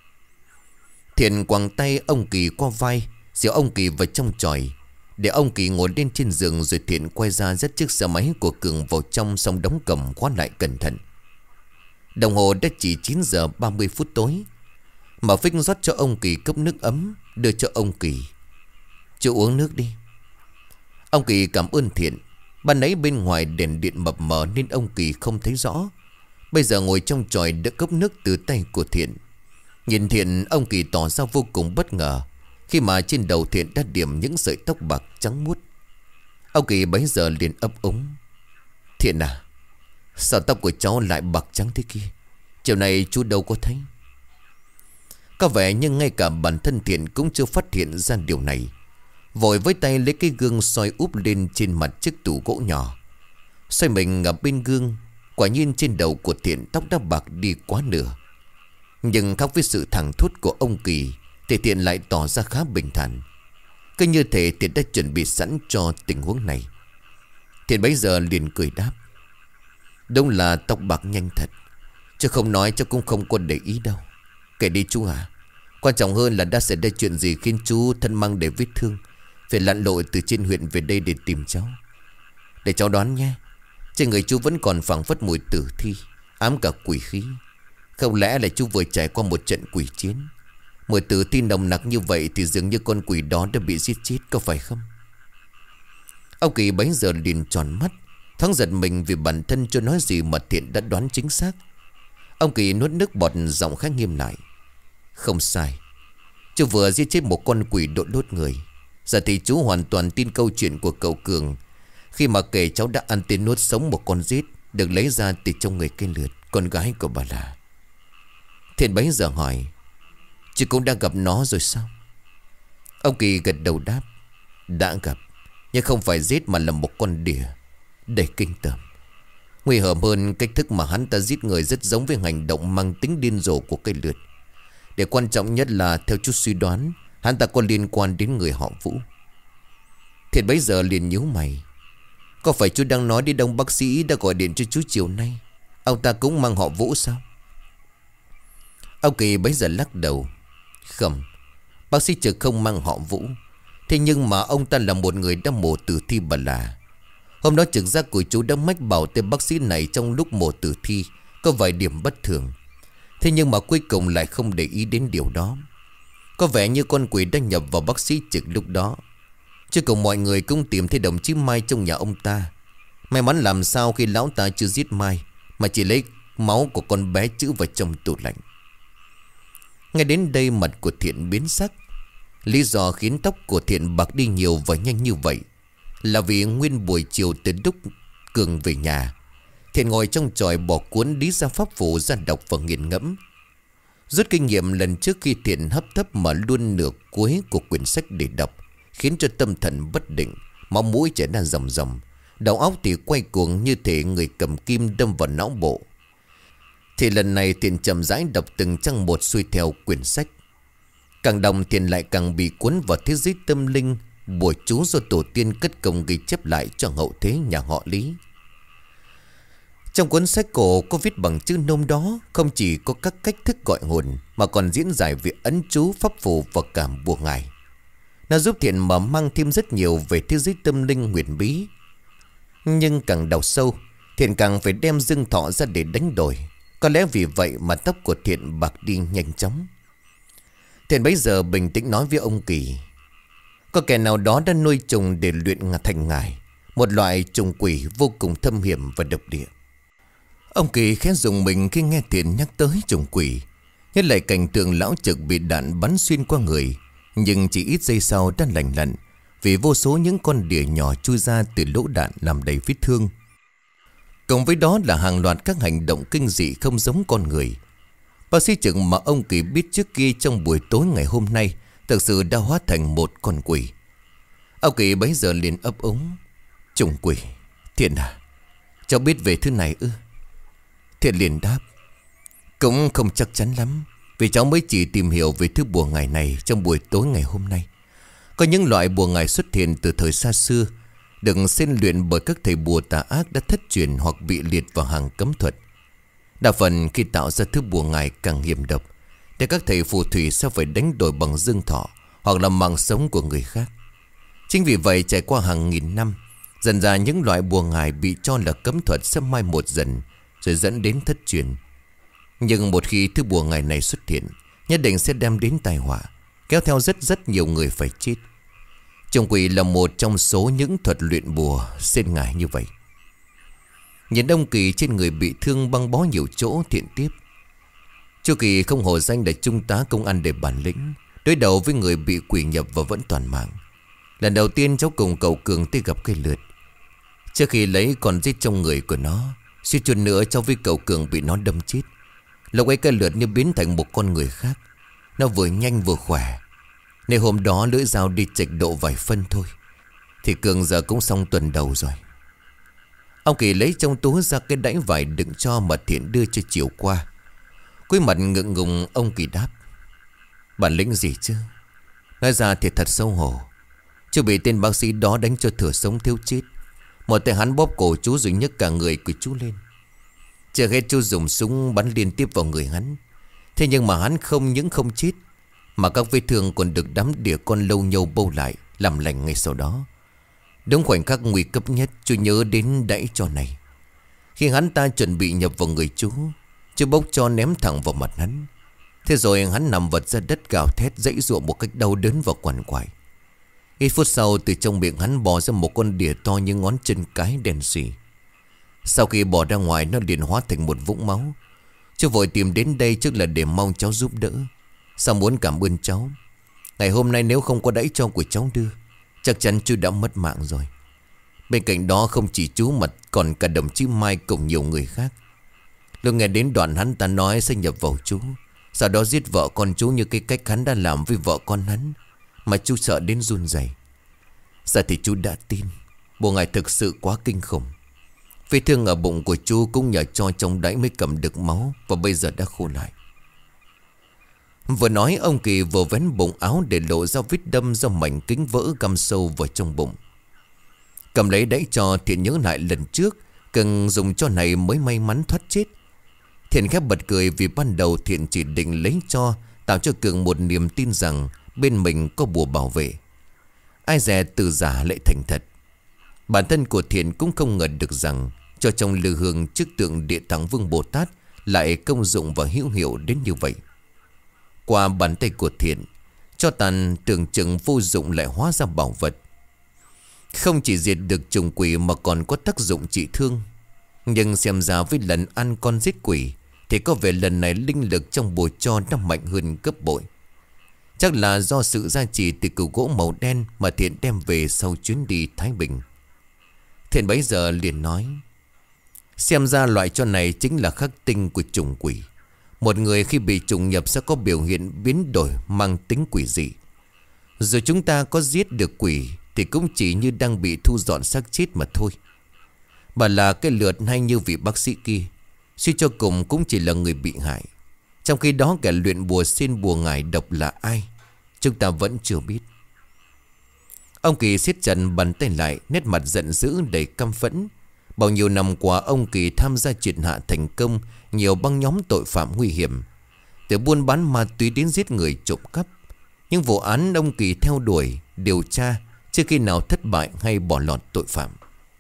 Thiện quàng tay ông Kỳ qua vai, dìu ông Kỳ vào trong tròi, để ông Kỳ ngồi lên trên giường. Rồi Thiện quay ra dắt chiếc xe máy của Cường vào trong, xong đóng cổng khóa lại cẩn thận. Đồng hồ đã chỉ 9 giờ 30 phút tối. Mà Vinh rót cho ông Kỳ cốc nước ấm, đưa cho ông Kỳ: chú uống nước đi. Ông Kỳ cảm ơn Thiện. Ban nãy bên ngoài đèn điện mập mờ nên ông Kỳ không thấy rõ. Bây giờ ngồi trong chòi đỡ cốc nước từ tay của Thiện. Nhìn Thiện, ông Kỳ tỏ ra vô cùng bất ngờ khi mà trên đầu Thiện đã điểm những sợi tóc bạc trắng muốt. Ông Kỳ bấy giờ liền ấp úng: Thiện à, sao tóc của cháu lại bạc trắng thế kia? Chiều nay chú đâu có thấy. Có vẻ nhưng ngay cả bản thân Thiện cũng chưa phát hiện ra điều này. Vội với tay lấy cái gương soi úp lên trên mặt chiếc tủ gỗ nhỏ. Xoay mình ở bên gương, quả nhiên trên đầu của Thiện tóc đã bạc đi quá nửa. Nhưng khác với sự thẳng thốt của ông Kỳ thì Thiện lại tỏ ra khá bình thản. Cứ như thể Thiện đã chuẩn bị sẵn cho tình huống này. Thiện bấy giờ liền cười đáp: đúng là tóc bạc nhanh thật, chứ không nói cháu cũng không có để ý đâu. Kể đi chú à, quan trọng hơn là đã xảy ra chuyện gì khiến chú thân mang để vết thương, phải lặn lội từ trên huyện về đây để tìm cháu. Để cháu đoán nhé, trên người chú vẫn còn phảng phất mùi tử thi, ám cả quỷ khí. Không lẽ là chú vừa trải qua một trận quỷ chiến? Mùi tử thi nồng nặc như vậy thì dường như con quỷ đó đã bị giết chết, có phải không? Ông Kỳ bấy giờ liền tròn mắt, thoáng giật mình vì bản thân chưa nói gì mà Thiện đã đoán chính xác. Ông Kỳ nuốt nước bọt, giọng khá nghiêm lại. Không sai. Chú vừa giết chết một con quỷ đốt người. Giờ thì chú hoàn toàn tin câu chuyện của cậu Cường khi mà kể cháu đã ăn tên nuốt sống một con rết được lấy ra từ trong người cây lượt, con gái của bà là. Thiện bấy giờ hỏi, chú cũng đã gặp nó rồi sao? Ông Kỳ gật đầu đáp, đã gặp, nhưng không phải giết mà là một con đỉa đầy kinh tởm. Nguy hiểm hơn, cách thức mà hắn ta giết người rất giống với hành động mang tính điên rồ của cây lượt. Để quan trọng nhất là theo chú suy đoán, hắn ta có liên quan đến người họ Vũ. Thiện bấy giờ liền nhíu mày. Có phải chú đang nói đến đông bác sĩ đã gọi điện cho chú chiều nay? Ông ta cũng mang họ Vũ sao? Ông Kỳ bấy giờ lắc đầu. Không, bác sĩ Trực không mang họ Vũ. Thế nhưng mà ông ta là một người đã mổ tử thi bà là. Hôm đó trực giác của chú đã mách bảo tên bác sĩ này trong lúc mổ tử thi có vài điểm bất thường. Thế nhưng mà cuối cùng lại không để ý đến điều đó. Có vẻ như con quỷ đã nhập vào bác sĩ Trực lúc đó. Chứ cùng mọi người cũng tìm thấy đồng chí Mai trong nhà ông ta. May mắn làm sao khi lão ta chưa giết Mai, mà chỉ lấy máu của con bé trữ vào trong tủ lạnh. Ngay đến đây mặt của Thiện biến sắc. Lý do khiến tóc của Thiện bạc đi nhiều và nhanh như vậy là vì nguyên buổi chiều từ lúc Cường về nhà, Thiện ngồi trong chòi bỏ cuốn lý gia pháp phù ra đọc và nghiền ngẫm. Rút kinh nghiệm lần trước khi Thiện hấp thấp mà luôn nửa cuối của quyển sách để đọc, khiến cho tâm thần bất định, máu mũi chảy ra ròng ròng, đầu óc thì quay cuồng như thể người cầm kim đâm vào não bộ. Thì lần này Thiện chậm rãi đọc từng trang một xuôi theo quyển sách. Càng đọc Thiện lại càng bị cuốn vào thế giới tâm linh, bùa chú do tổ tiên cất công ghi chép lại cho hậu thế nhà họ Lý. Trong cuốn sách cổ có viết bằng chữ nôm đó không chỉ có các cách thức gọi hồn, mà còn diễn giải về ấn chú, pháp phù và cả bùa ngải. Nó giúp Thiện mở mang thêm rất nhiều về thế giới tâm linh huyền bí. Nhưng càng đào sâu, Thiện càng phải đem Dương Thọ ra để đánh đổi. Có lẽ vì vậy mà tóc của Thiện bạc đi nhanh chóng. Thiện bấy giờ bình tĩnh nói với ông Kỳ, có kẻ nào đó đã nuôi trùng để luyện thành ngải, một loại trùng quỷ vô cùng thâm hiểm và độc địa. Ông Kỳ khẽ rùng mình khi nghe Thiện nhắc tới trùng quỷ, nhất lại cảnh tượng lão Trực bị đạn bắn xuyên qua người, nhưng chỉ ít giây sau đã lành lặn vì vô số những con đỉa nhỏ chui ra từ lỗ đạn làm đầy vết thương. Cộng với đó là hàng loạt các hành động kinh dị không giống con người. Bác sĩ Trực mà ông Kỳ biết trước kia trong buổi tối ngày hôm nay thực sự đã hóa thành một con quỷ. Ông Kỳ bấy giờ liền ấp úng, trùng quỷ, Thiện à, cháu biết về thứ này ư? Thiện liền đáp, cũng không chắc chắn lắm, vì cháu mới chỉ tìm hiểu về thứ bùa ngải này trong buổi tối ngày hôm nay. Có những loại bùa ngải xuất hiện từ thời xa xưa, được xen luyện bởi các thầy bùa tà ác đã thất truyền hoặc bị liệt vào hàng cấm thuật. Đa phần khi tạo ra thứ bùa ngải càng hiểm độc thì các thầy phù thủy sẽ phải đánh đổi bằng dương thọ hoặc là mạng sống của người khác. Chính vì vậy trải qua hàng nghìn năm, dần ra những loại bùa ngải bị cho là cấm thuật sẽ mai một dần, rồi dẫn đến thất truyền. Nhưng một khi thứ bùa ngải này xuất hiện, nhất định sẽ đem đến tai họa, kéo theo rất nhiều người phải chết. Trùng quỷ là một trong số những thuật luyện bùa xen ngải như vậy. Nhìn ông Kỳ trên người bị thương băng bó nhiều chỗ, Thiện tiếp, chú Kỳ không hổ danh là trung tá công an để bản lĩnh, đối đầu với người bị quỷ nhập và vẫn toàn mạng. Lần đầu tiên cháu cùng cậu Cường tới gặp cây lượt. Trước khi lấy con rết trong người của nó, suýt chút nữa cháu với cậu Cường bị nó đâm chết. Lúc ấy cây lượt như biến thành một con người khác. Nó vừa nhanh vừa khỏe, nên hôm đó lưỡi dao đi chệch độ vài phân thôi, thì Cường giờ cũng xong tuần đầu rồi. Ông Kỳ lấy trong túi ra cái đẫy vải đựng cho mà Thiện đưa cho chiều qua. Cuối mặt ngượng ngùng ông Kỳ đáp, bản lĩnh gì chứ? Nói ra thì thật xấu hổ. Chú bị tên bác sĩ đó đánh cho thừa sống thiếu chết. Một tay hắn bóp cổ chú rồi nhấc cả người của chú lên. Chưa hết chú dùng súng bắn liên tiếp vào người hắn. Thế nhưng mà hắn không những không chết, mà các vết thương còn được đám đỉa con lâu nhâu bâu lại, làm lành ngay sau đó. Đúng khoảnh khắc nguy cấp nhất, chú nhớ đến đẫy cho này. Khi hắn ta chuẩn bị nhập vào người chú bốc cho ném thẳng vào mặt hắn. Thế rồi hắn nằm vật ra đất gào thét dãy giụa một cách đau đớn và quằn quại. Ít phút sau, từ trong miệng hắn bò ra một con đỉa to như ngón chân cái đen xì. Sau khi bò ra ngoài, nó liền hóa thành một vũng máu. Chú vội tìm đến đây trước là để mong cháu giúp đỡ. Sao muốn cảm ơn cháu. Ngày hôm nay nếu không có đẩy cho của cháu đưa, chắc chắn chú đã mất mạng rồi. Bên cạnh đó không chỉ chú mà còn cả đồng chí Mai cùng nhiều người khác. Lúc nghe đến đoạn hắn ta nói sẽ nhập vào chú, sau đó giết vợ con chú như cái cách hắn đã làm với vợ con hắn, mà chú sợ đến run rẩy. Giờ thì chú đã tin. Bộ ngài thực sự quá kinh khủng. Vết thương ở bụng của chú cũng nhờ cho trong đáy mới cầm được máu, và bây giờ đã khô lại. Vừa nói ông Kỳ vừa vén bụng áo để lộ ra vết đâm do mảnh kính vỡ găm sâu vào trong bụng. Cầm lấy đẩy cho Thiện nhớ lại lần trước cần dùng cho này mới may mắn thoát chết. Thiện khép bật cười vì ban đầu Thiện chỉ định lấy cho tạo cho Cường một niềm tin rằng bên mình có bùa bảo vệ. Ai dè từ giả lại thành thật. Bản thân của Thiện cũng không ngờ được rằng cho trong lư hương trước tượng Địa Tạng Vương Bồ Tát lại công dụng và hữu hiệu đến như vậy. Qua bàn tay của Thiện, cho tàn tưởng chừng vô dụng lại hóa ra bảo vật. Không chỉ diệt được trùng quỷ mà còn có tác dụng trị thương. Nhưng xem ra với lần ăn con giết quỷ thì có vẻ lần này linh lực trong bùa cho nó mạnh hơn gấp bội. Chắc là do sự gia trì từ củ gỗ màu đen mà Thiện đem về sau chuyến đi Thái Bình. Thiện bấy giờ liền nói: xem ra loại cho này chính là khắc tinh của trùng quỷ. Một người khi bị trùng nhập sẽ có biểu hiện biến đổi mang tính quỷ dị. Dù chúng ta có giết được quỷ thì cũng chỉ như đang bị thu dọn xác chết mà thôi. Bà là cái lượt hay như vị bác sĩ kia, suy cho cùng cũng chỉ là người bị hại. Trong khi đó kẻ luyện bùa xin bùa ngải độc là ai, chúng ta vẫn chưa biết. Ông Kỳ siết chặt bàn tay lại, nét mặt giận dữ đầy căm phẫn. Bao nhiêu năm qua ông Kỳ tham gia triệt hạ thành công nhiều băng nhóm tội phạm nguy hiểm, từ buôn bán ma túy đến giết người trộm cắp. Nhưng vụ án ông Kỳ theo đuổi, điều tra chưa khi nào thất bại hay bỏ lọt tội phạm.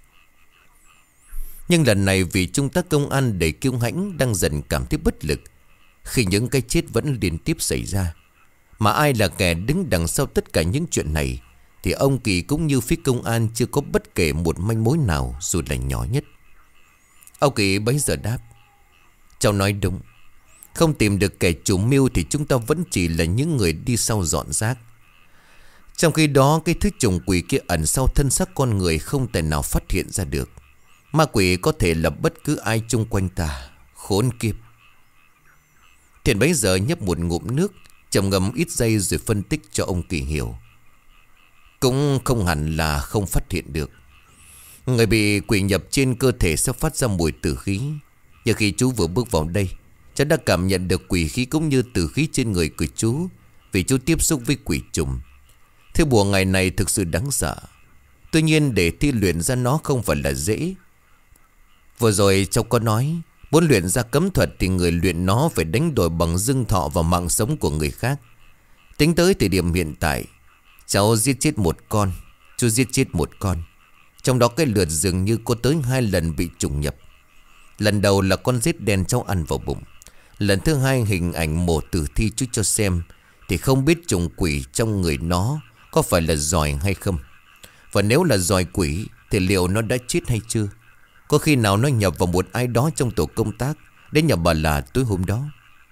Nhưng lần này vì trung tá công an đầy kiêu hãnh đang dần cảm thấy bất lực khi những cái chết vẫn liên tiếp xảy ra. Mà ai là kẻ đứng đằng sau tất cả những chuyện này thì ông Kỳ cũng như phía công an chưa có bất kể một manh mối nào dù là nhỏ nhất. Ông Kỳ bấy giờ đáp: cháu nói đúng. Không tìm được kẻ chủ mưu thì chúng ta vẫn chỉ là những người đi sau dọn rác. Trong khi đó cái thứ trùng quỷ kia ẩn sau thân xác con người không thể nào phát hiện ra được. Ma quỷ có thể là bất cứ ai chung quanh ta. Khốn kiếp. Thiện bấy giờ nhấp một ngụm nước, trầm ngâm ít giây rồi phân tích cho ông Kỳ hiểu. Cũng không hẳn là không phát hiện được. Người bị quỷ nhập trên cơ thể sẽ phát ra mùi tử khí. Nhưng khi chú vừa bước vào đây, cháu đã cảm nhận được quỷ khí cũng như tử khí trên người của chú, vì chú tiếp xúc với quỷ trùng. Thứ bùa ngày này thực sự đáng sợ. Tuy nhiên để thi luyện ra nó không phải là dễ. Vừa rồi cháu có nói, muốn luyện ra cấm thuật thì người luyện nó phải đánh đổi bằng dưng thọ và mạng sống của người khác. Tính tới thời điểm hiện tại, cháu giết chết một con, chú giết chết một con. Trong đó cái lượt dường như có tới 2 lần bị trùng nhập. Lần đầu là con rết đen cháu ăn vào bụng. Lần thứ 2 hình ảnh mổ tử thi chú cho xem thì không biết trùng quỷ trong người nó có phải là giòi hay không. Và nếu là giòi quỷ thì liệu nó đã chết hay chưa? Có khi nào nó nhập vào một ai đó trong tổ công tác đến nhà bà là tối hôm đó?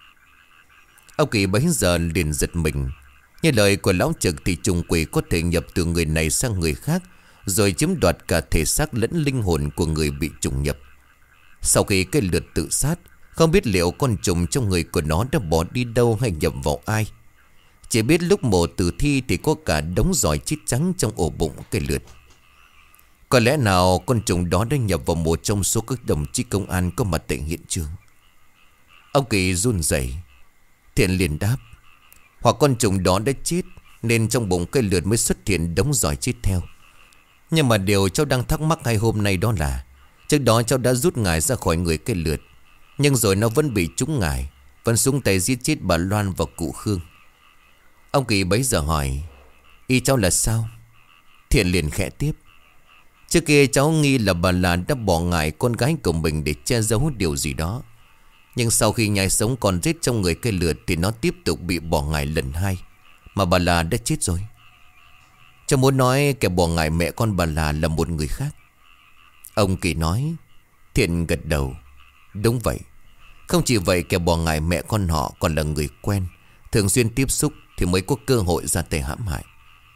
Ông Kỳ bấy giờ liền giật mình. Như lời của lão Trực thì trùng quỷ có thể nhập từ người này sang người khác, rồi chiếm đoạt cả thể xác lẫn linh hồn của người bị trùng nhập. Sau khi cái lượt tự sát, không biết liệu con trùng trong người của nó đã bỏ đi đâu hay nhập vào ai. Chỉ biết lúc mổ tử thi thì có cả đống giòi chít trắng trong ổ bụng cái lượt. Có lẽ nào con trùng đó đã nhập vào một trong số các đồng chí công an có mặt tại hiện trường? Ông Kỳ run rẩy. Thiện liền đáp: hoặc con trùng đó đã chết nên trong bụng cái lượt mới xuất hiện đống giòi chết theo. Nhưng mà điều cháu đang thắc mắc hay hôm nay đó là trước đó cháu đã rút ngải ra khỏi người cái lượt, nhưng rồi nó vẫn bị trúng ngải, vẫn xuống tay giết chết bà Loan và cụ Khương. Ông Kỳ bấy giờ hỏi: ý cháu là sao? Thiện liền khẽ tiếp: trước kia cháu nghi là bà Lan đã bỏ ngải con gái của mình để che giấu điều gì đó. Nhưng sau khi nhai sống còn rết trong người cây lượt thì nó tiếp tục bị bỏ ngải lần 2, mà bà là đã chết rồi. Cháu muốn nói kẻ bỏ ngải mẹ con bà là một người khác. Ông Kỳ nói. Thiện gật đầu: đúng vậy. Không chỉ vậy, kẻ bỏ ngài mẹ con họ còn là người quen, thường xuyên tiếp xúc thì mới có cơ hội ra tay hãm hại.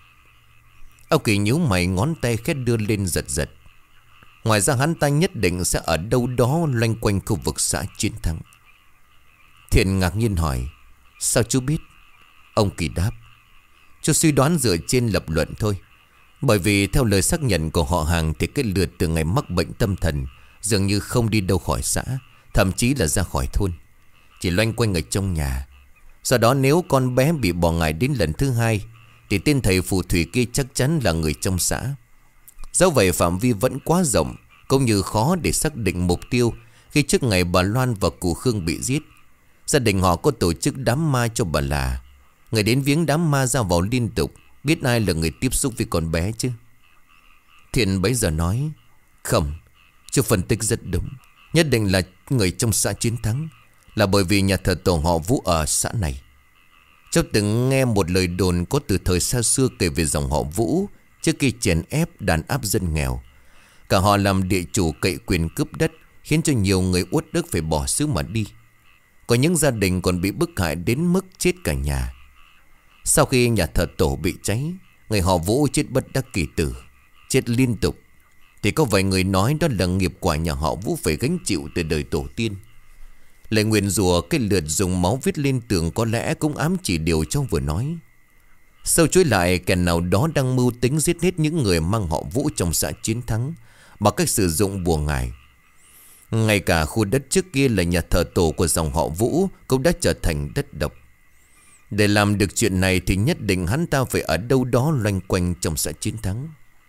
Ông Kỳ nhíu mày, ngón tay khét đưa lên giật giật. Ngoài ra hắn ta nhất định sẽ ở đâu đó loanh quanh khu vực xã Chiến Thắng. Thiện ngạc nhiên hỏi: sao chú biết? Ông Kỳ đáp: chú suy đoán dựa trên lập luận thôi. Bởi vì theo lời xác nhận của họ hàng thì cái lượt từ ngày mắc bệnh tâm thần dường như không đi đâu khỏi xã, thậm chí là ra khỏi thôn, chỉ loanh quanh ở trong nhà. Sau đó nếu con bé bị bỏ ngải đến lần thứ hai thì tên thầy phù thủy kia chắc chắn là người trong xã. Dẫu vậy phạm vi vẫn quá rộng, cũng như khó để xác định mục tiêu. Khi trước ngày bà Loan và cụ Khương bị giết, gia đình họ có tổ chức đám ma cho bà là. Người đến viếng đám ma ra vào liên tục, biết ai là người tiếp xúc với con bé chứ? Thiện bấy giờ nói: không, chú phân tích rất đúng. Nhất định là người trong xã Chiến Thắng. Là bởi vì nhà thờ tổ họ Vũ ở xã này. Cháu từng nghe một lời đồn có từ thời xa xưa kể về dòng họ Vũ trước khi chèn ép đàn áp dân nghèo. Cả họ làm địa chủ cậy quyền cướp đất, khiến cho nhiều người uất ức phải bỏ xứ mà đi. Có những gia đình còn bị bức hại đến mức chết cả nhà. Sau khi nhà thờ tổ bị cháy, người họ Vũ chết bất đắc kỳ tử, chết liên tục. Thì có vài người nói đó là nghiệp quả nhà họ Vũ phải gánh chịu từ đời tổ tiên. Lời nguyền rủa cái lượt dùng máu viết lên tường có lẽ cũng ám chỉ điều trong vừa nói. Sâu chuỗi lại, kẻ nào đó đang mưu tính giết hết những người mang họ Vũ trong xã Chiến Thắng bằng cách sử dụng bùa ngải. Ngay cả khu đất trước kia là nhà thờ tổ của dòng họ Vũ cũng đã trở thành đất độc. Để làm được chuyện này thì nhất định hắn ta phải ở đâu đó loanh quanh trong xã Chiến Thắng.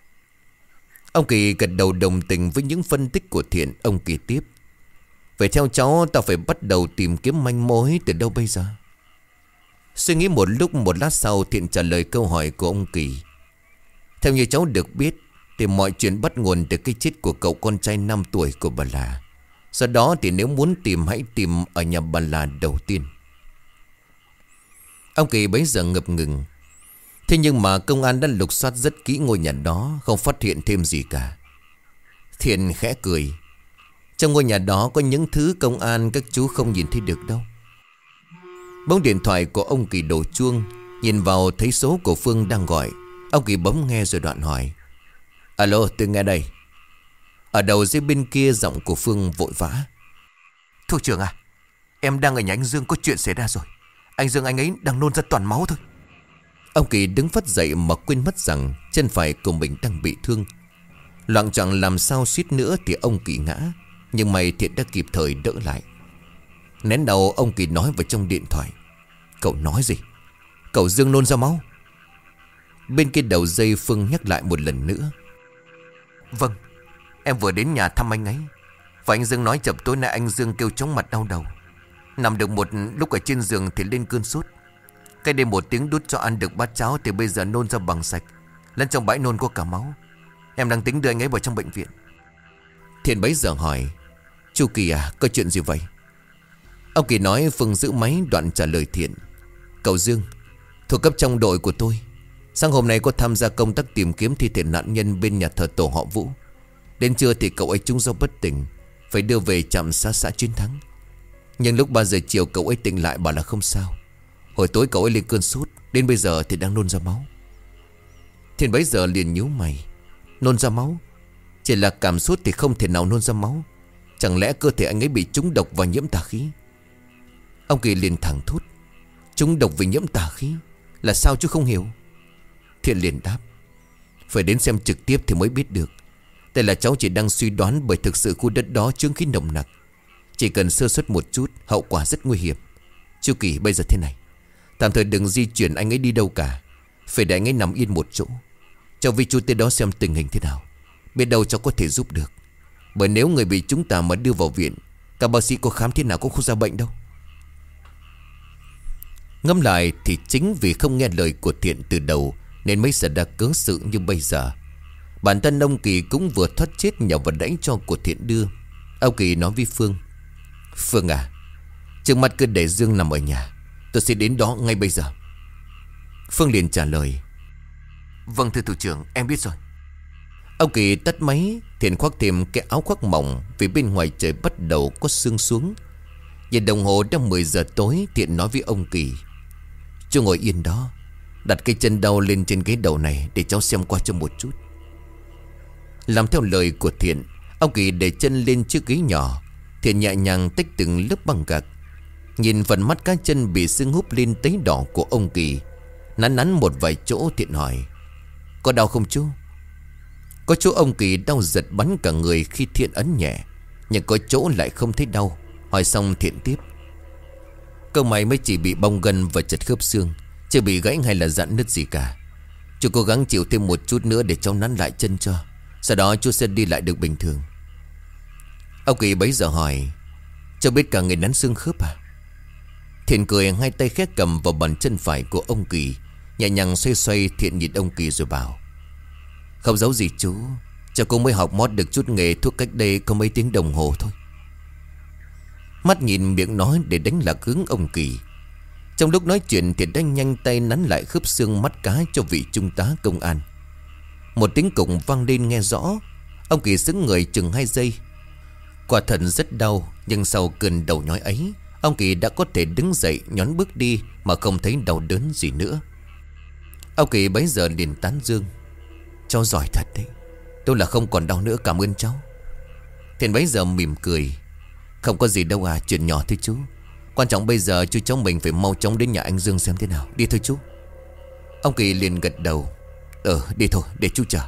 Ông Kỳ gật đầu đồng tình với những phân tích của Thiện. Ông Kỳ tiếp: vậy theo cháu ta phải bắt đầu tìm kiếm manh mối từ đâu bây giờ? Suy nghĩ một lúc, một lát sau Thiện trả lời câu hỏi của ông Kỳ: theo như cháu được biết thì mọi chuyện bắt nguồn từ cái chết của cậu con trai 5 tuổi của bà là. Sau đó thì nếu muốn tìm, hãy tìm ở nhà bà là đầu tiên. Ông Kỳ bấy giờ ngập ngừng. Thế nhưng mà công an đã lục soát rất kỹ ngôi nhà đó, không phát hiện thêm gì cả. Thiện khẽ cười: trong ngôi nhà đó có những thứ công an các chú không nhìn thấy được đâu. Bỗng điện thoại của ông Kỳ đổ chuông. Nhìn vào thấy số của Phương đang gọi. Ông Kỳ bấm nghe rồi đoạn hỏi: alo, tôi nghe đây. Ở đầu dây bên kia giọng của Phương vội vã: thủ trưởng à, em đang ở nhà anh Dương, có chuyện xảy ra rồi. Anh Dương anh ấy đang nôn ra toàn máu thôi. Ông Kỳ đứng phất dậy mà quên mất rằng chân phải của mình đang bị thương. Loạng choạng làm sao suýt nữa thì ông Kỳ ngã. Nhưng may Thiện đã kịp thời đỡ lại. Nén đầu ông Kỳ nói vào trong điện thoại: cậu nói gì? Cậu Dương nôn ra máu? Bên kia đầu dây Phương nhắc lại một lần nữa: vâng, em vừa đến nhà thăm anh ấy. Và anh Dương nói chập tối nay anh Dương kêu chóng mặt đau đầu. Nằm được một lúc ở trên giường thì lên cơn sốt. Cái đêm một tiếng đút cho ăn được bát cháo thì bây giờ nôn ra bằng sạch. Lẫn trong bãi nôn có cả máu. Em đang tính đưa anh ấy vào trong bệnh viện. Thiện bấy giờ hỏi: chú Kỳ à, có chuyện gì vậy? Ông Kỳ nói. Phương giữ máy đoạn trả lời Thiện: cậu Dương thuộc cấp trong đội của tôi. Sáng hôm nay có tham gia công tác tìm kiếm thi thể nạn nhân bên nhà thờ tổ họ Vũ. Đến trưa thì cậu ấy trúng gió bất tỉnh, phải đưa về trạm xá xã Chiến Thắng. Nhưng lúc 3 giờ chiều cậu ấy tỉnh lại bảo là không sao. Hồi tối cậu ấy lên cơn sốt, đến bây giờ thì đang nôn ra máu. Thiện bấy giờ liền nhíu mày: nôn ra máu? Chỉ là cảm sốt thì không thể nào nôn ra máu. Chẳng lẽ cơ thể anh ấy bị trúng độc và nhiễm tà khí? Ông Kỳ liền thẳng thốt: trúng độc vì nhiễm tà khí là sao chú không hiểu? Thiện liền đáp: phải đến xem trực tiếp thì mới biết được. Đây là cháu chỉ đang suy đoán, bởi thực sự khu đất đó chướng khí nồng nặc. Chỉ cần sơ suất một chút, hậu quả rất nguy hiểm. Chú Kỳ, bây giờ thế này, tạm thời đừng di chuyển anh ấy đi đâu cả. Phải để anh ấy nằm yên một chỗ. Cháu với chú tới đó xem tình hình thế nào, biết đâu cháu có thể giúp được. Bởi nếu người bị chúng ta mà đưa vào viện, các bác sĩ có khám thế nào cũng không ra bệnh đâu. Ngẫm lại thì chính vì không nghe lời của Thiện từ đầu nên mới xảy ra cớ sự như bây giờ. Bản thân ông Kỳ cũng vừa thoát chết nhờ vào đẩy cho của Thiện đưa. Ông Kỳ nói với Phương: Phương à, trước mắt cứ để Dương nằm ở nhà, tôi sẽ đến đó ngay bây giờ. Phương liền trả lời: vâng thưa thủ trưởng, em biết rồi. Ông Kỳ tắt máy. Thiện khoác thêm cái áo khoác mỏng vì bên ngoài trời bắt đầu có sương xuống. Nhìn đồng hồ đã 10 giờ tối, Thiện nói với ông Kỳ: "Chú ngồi yên đó, đặt cái chân đau lên trên ghế đầu này để cháu xem qua cho một chút." Làm theo lời của Thiện, ông Kỳ để chân lên chiếc ghế nhỏ. Thiện nhẹ nhàng tách từng lớp băng gạc. Nhìn phần mắt cá chân bị sưng húp lên tấy đỏ của ông Kỳ, nắn một vài chỗ. Thiện hỏi: "Có đau không chú?" Có chỗ ông Kỳ đau giật bắn cả người khi Thiện ấn nhẹ, nhưng có chỗ lại không thấy đau. Hỏi xong Thiện tiếp: "Cơ mày mới chỉ bị bong gân và chật khớp xương, chưa bị gãy hay là rạn nứt gì cả. Chú cố gắng chịu thêm một chút nữa để cháu nắn lại chân cho, sau đó chú sẽ đi lại được bình thường." Ông Kỳ bấy giờ hỏi: "Cháu biết cả người nắn xương khớp à?" Thiện cười, hai tay khẽ cầm vào bàn chân phải của ông Kỳ, nhẹ nhàng xoay xoay. Thiện nhìn ông Kỳ rồi bảo: "Không giấu gì chú, cháu cũng mới học mót được chút nghề thuốc cách đây có mấy tiếng đồng hồ thôi." Mắt nhìn miệng nói để đánh lạc hướng ông Kỳ. Trong lúc nói chuyện, Thiện đã nhanh tay nắn lại khớp xương mắt cá cho vị trung tá công an. Một tiếng cục vang lên nghe rõ. Ông Kỳ sững người chừng 2 giây. Quả thật rất đau, nhưng sau cơn đầu nhói ấy, ông Kỳ đã có thể đứng dậy nhón bước đi mà không thấy đau đớn gì nữa. Ông Kỳ bấy giờ liền tán dương: "Cháu giỏi thật đấy, tôi là không còn đau nữa, cảm ơn cháu." Thiện bấy giờ mỉm cười: "Không có gì đâu à, chuyện nhỏ thôi chú. Quan trọng bây giờ chú cháu mình phải mau chóng đến nhà anh Dương xem thế nào. Đi thôi chú." Ông Kỳ liền gật đầu: "Đi thôi, để chú chờ."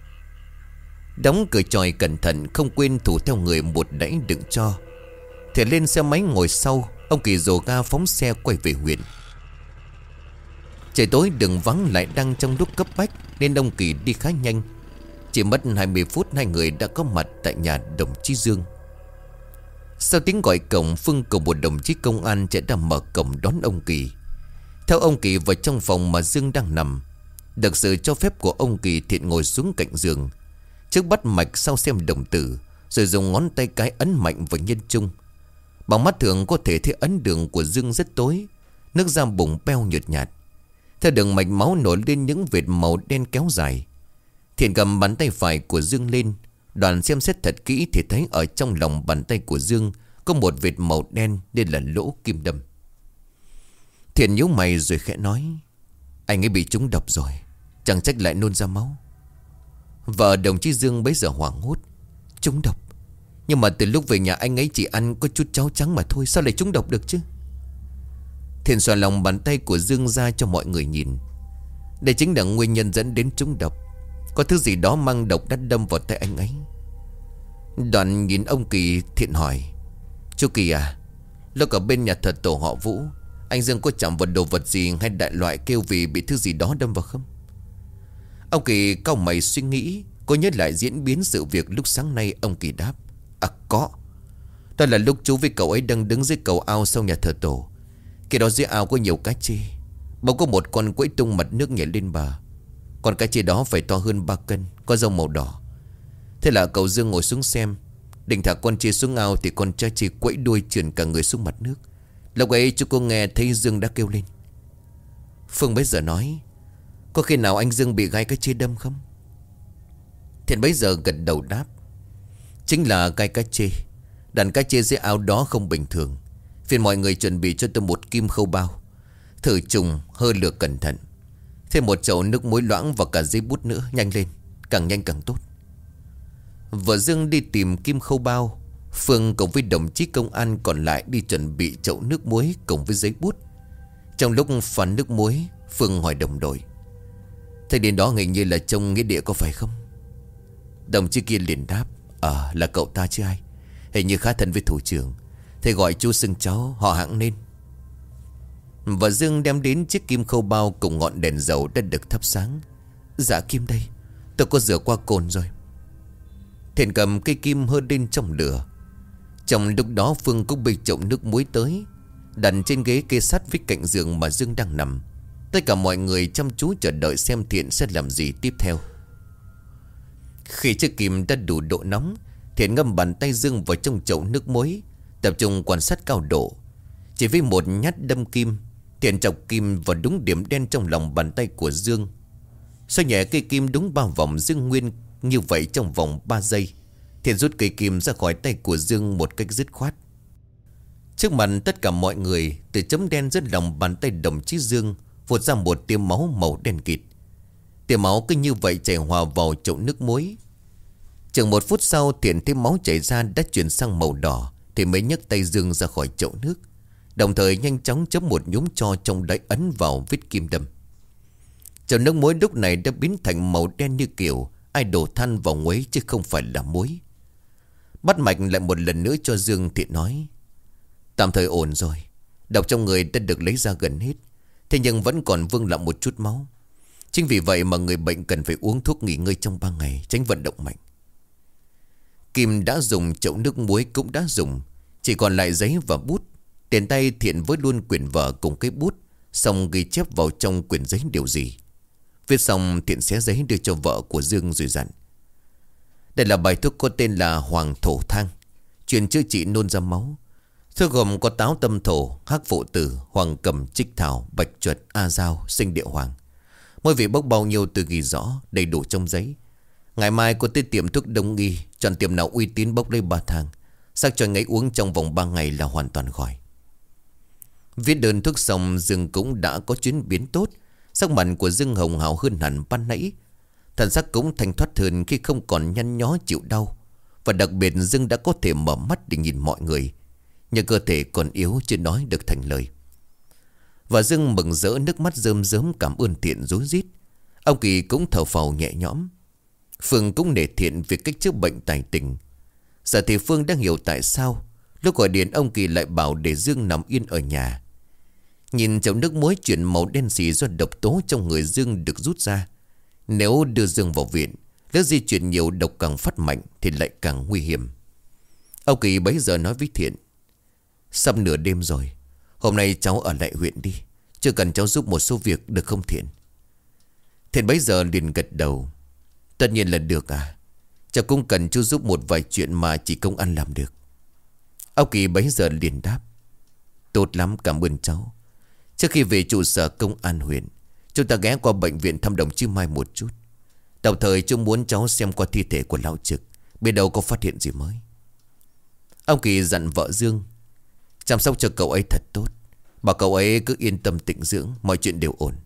Đóng cửa chòi cẩn thận, không quên thủ theo người một đẩy đựng cho. Thiện lên xe máy ngồi sau. Ông Kỳ dồ ga phóng xe quay về huyện. Trời tối đường vắng lại đang trong lúc cấp bách, nên ông Kỳ đi khá nhanh. Chỉ mất 20 phút hai người đã có mặt tại nhà đồng chí Dương. Sau tiếng gọi cổng, Phương cùng một đồng chí công an chạy ra mở cổng đón ông Kỳ. Theo ông Kỳ vào trong phòng mà Dương đang nằm. Được sự cho phép của ông Kỳ, Thiện ngồi xuống cạnh giường, trước bắt mạch, sau xem đồng tử, rồi dùng ngón tay cái ấn mạnh vào nhân trung. Bằng mắt thường có thể thấy ấn đường của Dương rất tối, nước da bụng beo nhợt nhạt. Theo đường mạch máu nổi lên những vệt màu đen kéo dài. Thiện cầm bàn tay phải của Dương lên, Đoàn xem xét thật kỹ thì thấy ở trong lòng bàn tay của Dương có một vệt màu đen, nên là lỗ kim đâm. Thiện nhíu mày rồi khẽ nói: "Anh ấy bị trúng độc rồi, chẳng trách lại nôn ra máu." Vợ đồng chí Dương bấy giờ hoảng hốt: "Trúng độc? Nhưng mà từ lúc về nhà anh ấy chỉ ăn có chút cháo trắng mà thôi, sao lại trúng độc được chứ?" Thiện xoa lòng bàn tay của Dương ra cho mọi người nhìn. Đây chính là nguyên nhân dẫn đến trúng độc. Có thứ gì đó mang độc đã đâm vào tay anh ấy. Đoàn nhìn ông Kỳ, Thiện hỏi: "Chú Kỳ à, lúc ở bên nhà thờ tổ họ Vũ, anh Dương có chạm vào đồ vật gì hay đại loại kêu vì bị thứ gì đó đâm vào không?" Ông Kỳ cau mày suy nghĩ, cô nhớ lại diễn biến sự việc lúc sáng nay. Ông Kỳ đáp: Có. Đó là lúc chú với cậu ấy đang đứng dưới cầu ao sau nhà thờ tổ. Khi đó dưới ao có nhiều cá chê. Bỗng có một con quẫy tung mặt nước nhảy lên bờ. Con cá chê đó phải to hơn 3 cân, có râu màu đỏ. Thế là cậu Dương ngồi xuống xem, định thả con chê xuống ao thì con cá chê quẫy đuôi trườn cả người xuống mặt nước. Lúc ấy chú cô nghe thấy Dương đã kêu lên. Phương bấy giờ nói: "Có khi nào anh Dương bị gai cá chê đâm không?" Thiện bấy giờ gật đầu đáp: "Chính là gai cá chê. Đàn cá chê dưới ao đó không bình thường. Phiền mọi người chuẩn bị cho tôi một kim khâu bao, thử trùng hơ lửa cẩn thận. Thêm một chậu nước muối loãng và cả giấy bút nữa, nhanh lên, càng nhanh càng tốt." Vợ Dương đi tìm kim khâu bao. Phương cùng với đồng chí công an còn lại đi chuẩn bị chậu nước muối cùng với giấy bút. Trong lúc pha nước muối, Phương hỏi đồng đội: "Thế đến đó hình như là trông nghĩa địa có phải không?" Đồng chí kia liền đáp: Là cậu ta chứ ai. Hình như khá thân với thủ trưởng. Thầy gọi chú xưng cháu, họ hãng nên." Và Dương đem đến chiếc kim khâu bao cùng ngọn đèn dầu đã được thắp sáng. "Dạ kim đây, tôi có rửa qua cồn rồi." Thiện cầm cây kim hơ lên trong lửa. Trong lúc đó Phương cũng bê chậu nước muối tới, đặt trên ghế kê sát với cạnh giường mà Dương đang nằm. Tất cả mọi người chăm chú chờ đợi xem Thiện sẽ làm gì tiếp theo. Khi chiếc kim đã đủ độ nóng, Thiện ngâm bàn tay Dương vào trong chậu nước muối, tập trung quan sát cao độ. Chỉ với một nhát đâm kim, Thiện chọc kim vào đúng điểm đen trong lòng bàn tay của Dương. Xoay nhẹ cây kim đúng 3 vòng giữ nguyên như vậy trong vòng 3 giây. Thiện rút cây kim ra khỏi tay của Dương một cách dứt khoát. Trước mặt tất cả mọi người, từ chấm đen dưới lòng bàn tay đồng chí Dương vụt ra một tia máu màu đen kịt. Tia máu cứ như vậy chảy hòa vào chậu nước muối. Chừng 1 phút sau, Thiện thấy máu chảy ra đã chuyển sang màu đỏ thì mới nhấc tay Dương ra khỏi chậu nước, đồng thời nhanh chóng chấm một nhúm tro trong đáy ấn vào vết kim đâm. Chậu nước muối lúc này đã biến thành màu đen như kiểu ai đổ than vào nguấy chứ không phải là muối. Bắt mạch lại một lần nữa cho Dương, Thiện nói: tạm thời ổn rồi. Độc trong người đã được lấy ra gần hết, thế nhưng vẫn còn vương lại một chút máu. Chính vì vậy mà người bệnh cần phải uống thuốc nghỉ ngơi trong 3 ngày, tránh vận động mạnh. Kim đã dùng, chậu nước muối cũng đã dùng, chỉ còn lại giấy và bút. Tiền tay Thiện với luôn quyển vở cùng cái bút, xong ghi chép vào trong quyển giấy điều gì. Viết xong, Thiện xé giấy đưa cho vợ của Dương rồi dặn: đây là bài thuốc có tên là Hoàng Thổ Thang, chuyên chữa trị nôn ra máu. Thuốc gồm có táo tâm thổ, hắc phụ tử, hoàng cầm, trích thảo, bạch chuột, a dao, sinh địa hoàng. Mỗi vị bốc bao nhiêu tôi ghi rõ đầy đủ trong giấy. Ngày mai cô tới tiệm thuốc đông y, chọn tiệm nào uy tín bốc lấy 3 thang, sắc cho ngấy uống trong vòng 3 ngày là hoàn toàn khỏi. Viết đơn thuốc xong, Dương cũng đã có chuyển biến tốt. Sắc mặt của Dương hồng hào hơn hẳn ban nãy. Thần sắc cũng thanh thoát hơn khi không còn nhăn nhó chịu đau. Và đặc biệt Dương đã có thể mở mắt để nhìn mọi người, nhưng cơ thể còn yếu chưa nói được thành lời. Và Dương mừng rỡ, nước mắt rơm rớm cảm ơn Thiện rối rít. Ông Kỳ cũng thở phào nhẹ nhõm. Phương cũng nể Thiện vì cách chữa bệnh tài tình. Giờ thì Phương đang hiểu tại sao lúc gọi điện ông Kỳ lại bảo để Dương nằm yên ở nhà. Nhìn chậu nước muối chuyển màu đen xì do độc tố trong người Dương được rút ra. Nếu đưa Dương vào viện, nếu di chuyển nhiều độc càng phát mạnh thì lại càng nguy hiểm. Ông Kỳ bấy giờ nói với Thiện: sắp nửa đêm rồi, hôm nay cháu ở lại huyện đi, chưa cần cháu giúp một số việc được không Thiện? Thiện bấy giờ liền gật đầu: tất nhiên là được à. Cháu cũng cần chú giúp một vài chuyện mà chỉ công ăn làm được. Ông Kỳ bấy giờ liền đáp: tốt lắm, cảm ơn cháu. Trước khi về trụ sở công an huyện, chúng ta ghé qua bệnh viện thăm đồng chí Mai một chút. Đồng thời chú muốn cháu xem qua thi thể của lão Trực, biết đâu có phát hiện gì mới. Ông Kỳ dặn vợ Dương: chăm sóc cho cậu ấy thật tốt, bảo cậu ấy cứ yên tâm tĩnh dưỡng, mọi chuyện đều ổn.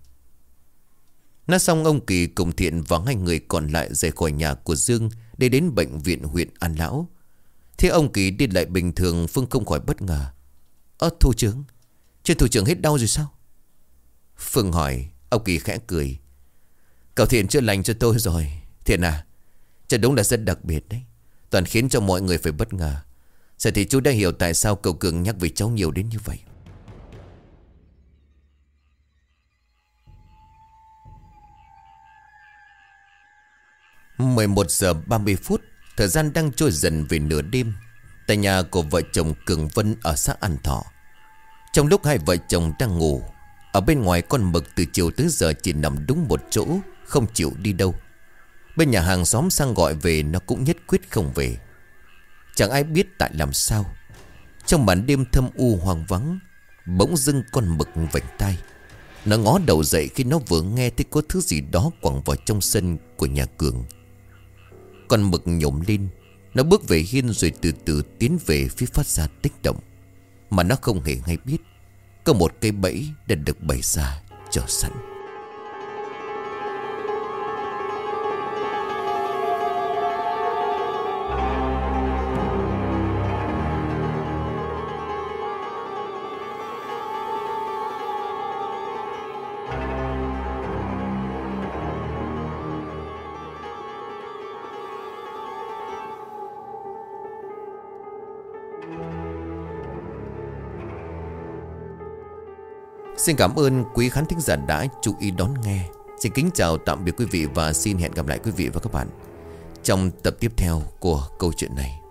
Nói xong, ông Kỳ cùng Thiện và 2 người còn lại rời khỏi nhà của Dương để đến bệnh viện huyện An Lão. Thế ông Kỳ đi lại bình thường, Phương không khỏi bất ngờ: thủ trưởng, trên thủ trưởng hết đau rồi sao? Phương hỏi. Ông Kỳ khẽ cười: cậu Thiện chữa lành cho tôi rồi. Thiện à, chắc đúng là rất đặc biệt đấy, toàn khiến cho mọi người phải bất ngờ. Giờ thì chú đã hiểu tại sao cậu Cường nhắc về cháu nhiều đến như vậy. Ừm. 11:30, thời gian đang trôi dần về nửa đêm tại nhà của vợ chồng Cường Vân ở xã An Thọ. Trong lúc hai vợ chồng đang ngủ, ở bên ngoài con mực từ chiều tới giờ chỉ nằm đúng một chỗ, không chịu đi đâu. Bên nhà hàng xóm sang gọi về, nó cũng nhất quyết không về. Chẳng ai biết tại làm sao, trong màn đêm thâm u hoang vắng, bỗng dưng con mực vểnh tai. Nó ngó đầu dậy khi nó vừa nghe thấy có thứ gì đó quẳng vào trong sân của nhà Cường. Con mực nhổm lên, nó bước về hiên rồi từ từ tiến về phía phát ra tích động. Mà nó không hề hay biết có một cây bẫy đã được bày ra chờ sẵn. Xin cảm ơn quý khán thính giả đã chú ý đón nghe. Xin kính chào tạm biệt quý vị và xin hẹn gặp lại quý vị và các bạn trong tập tiếp theo của câu chuyện này.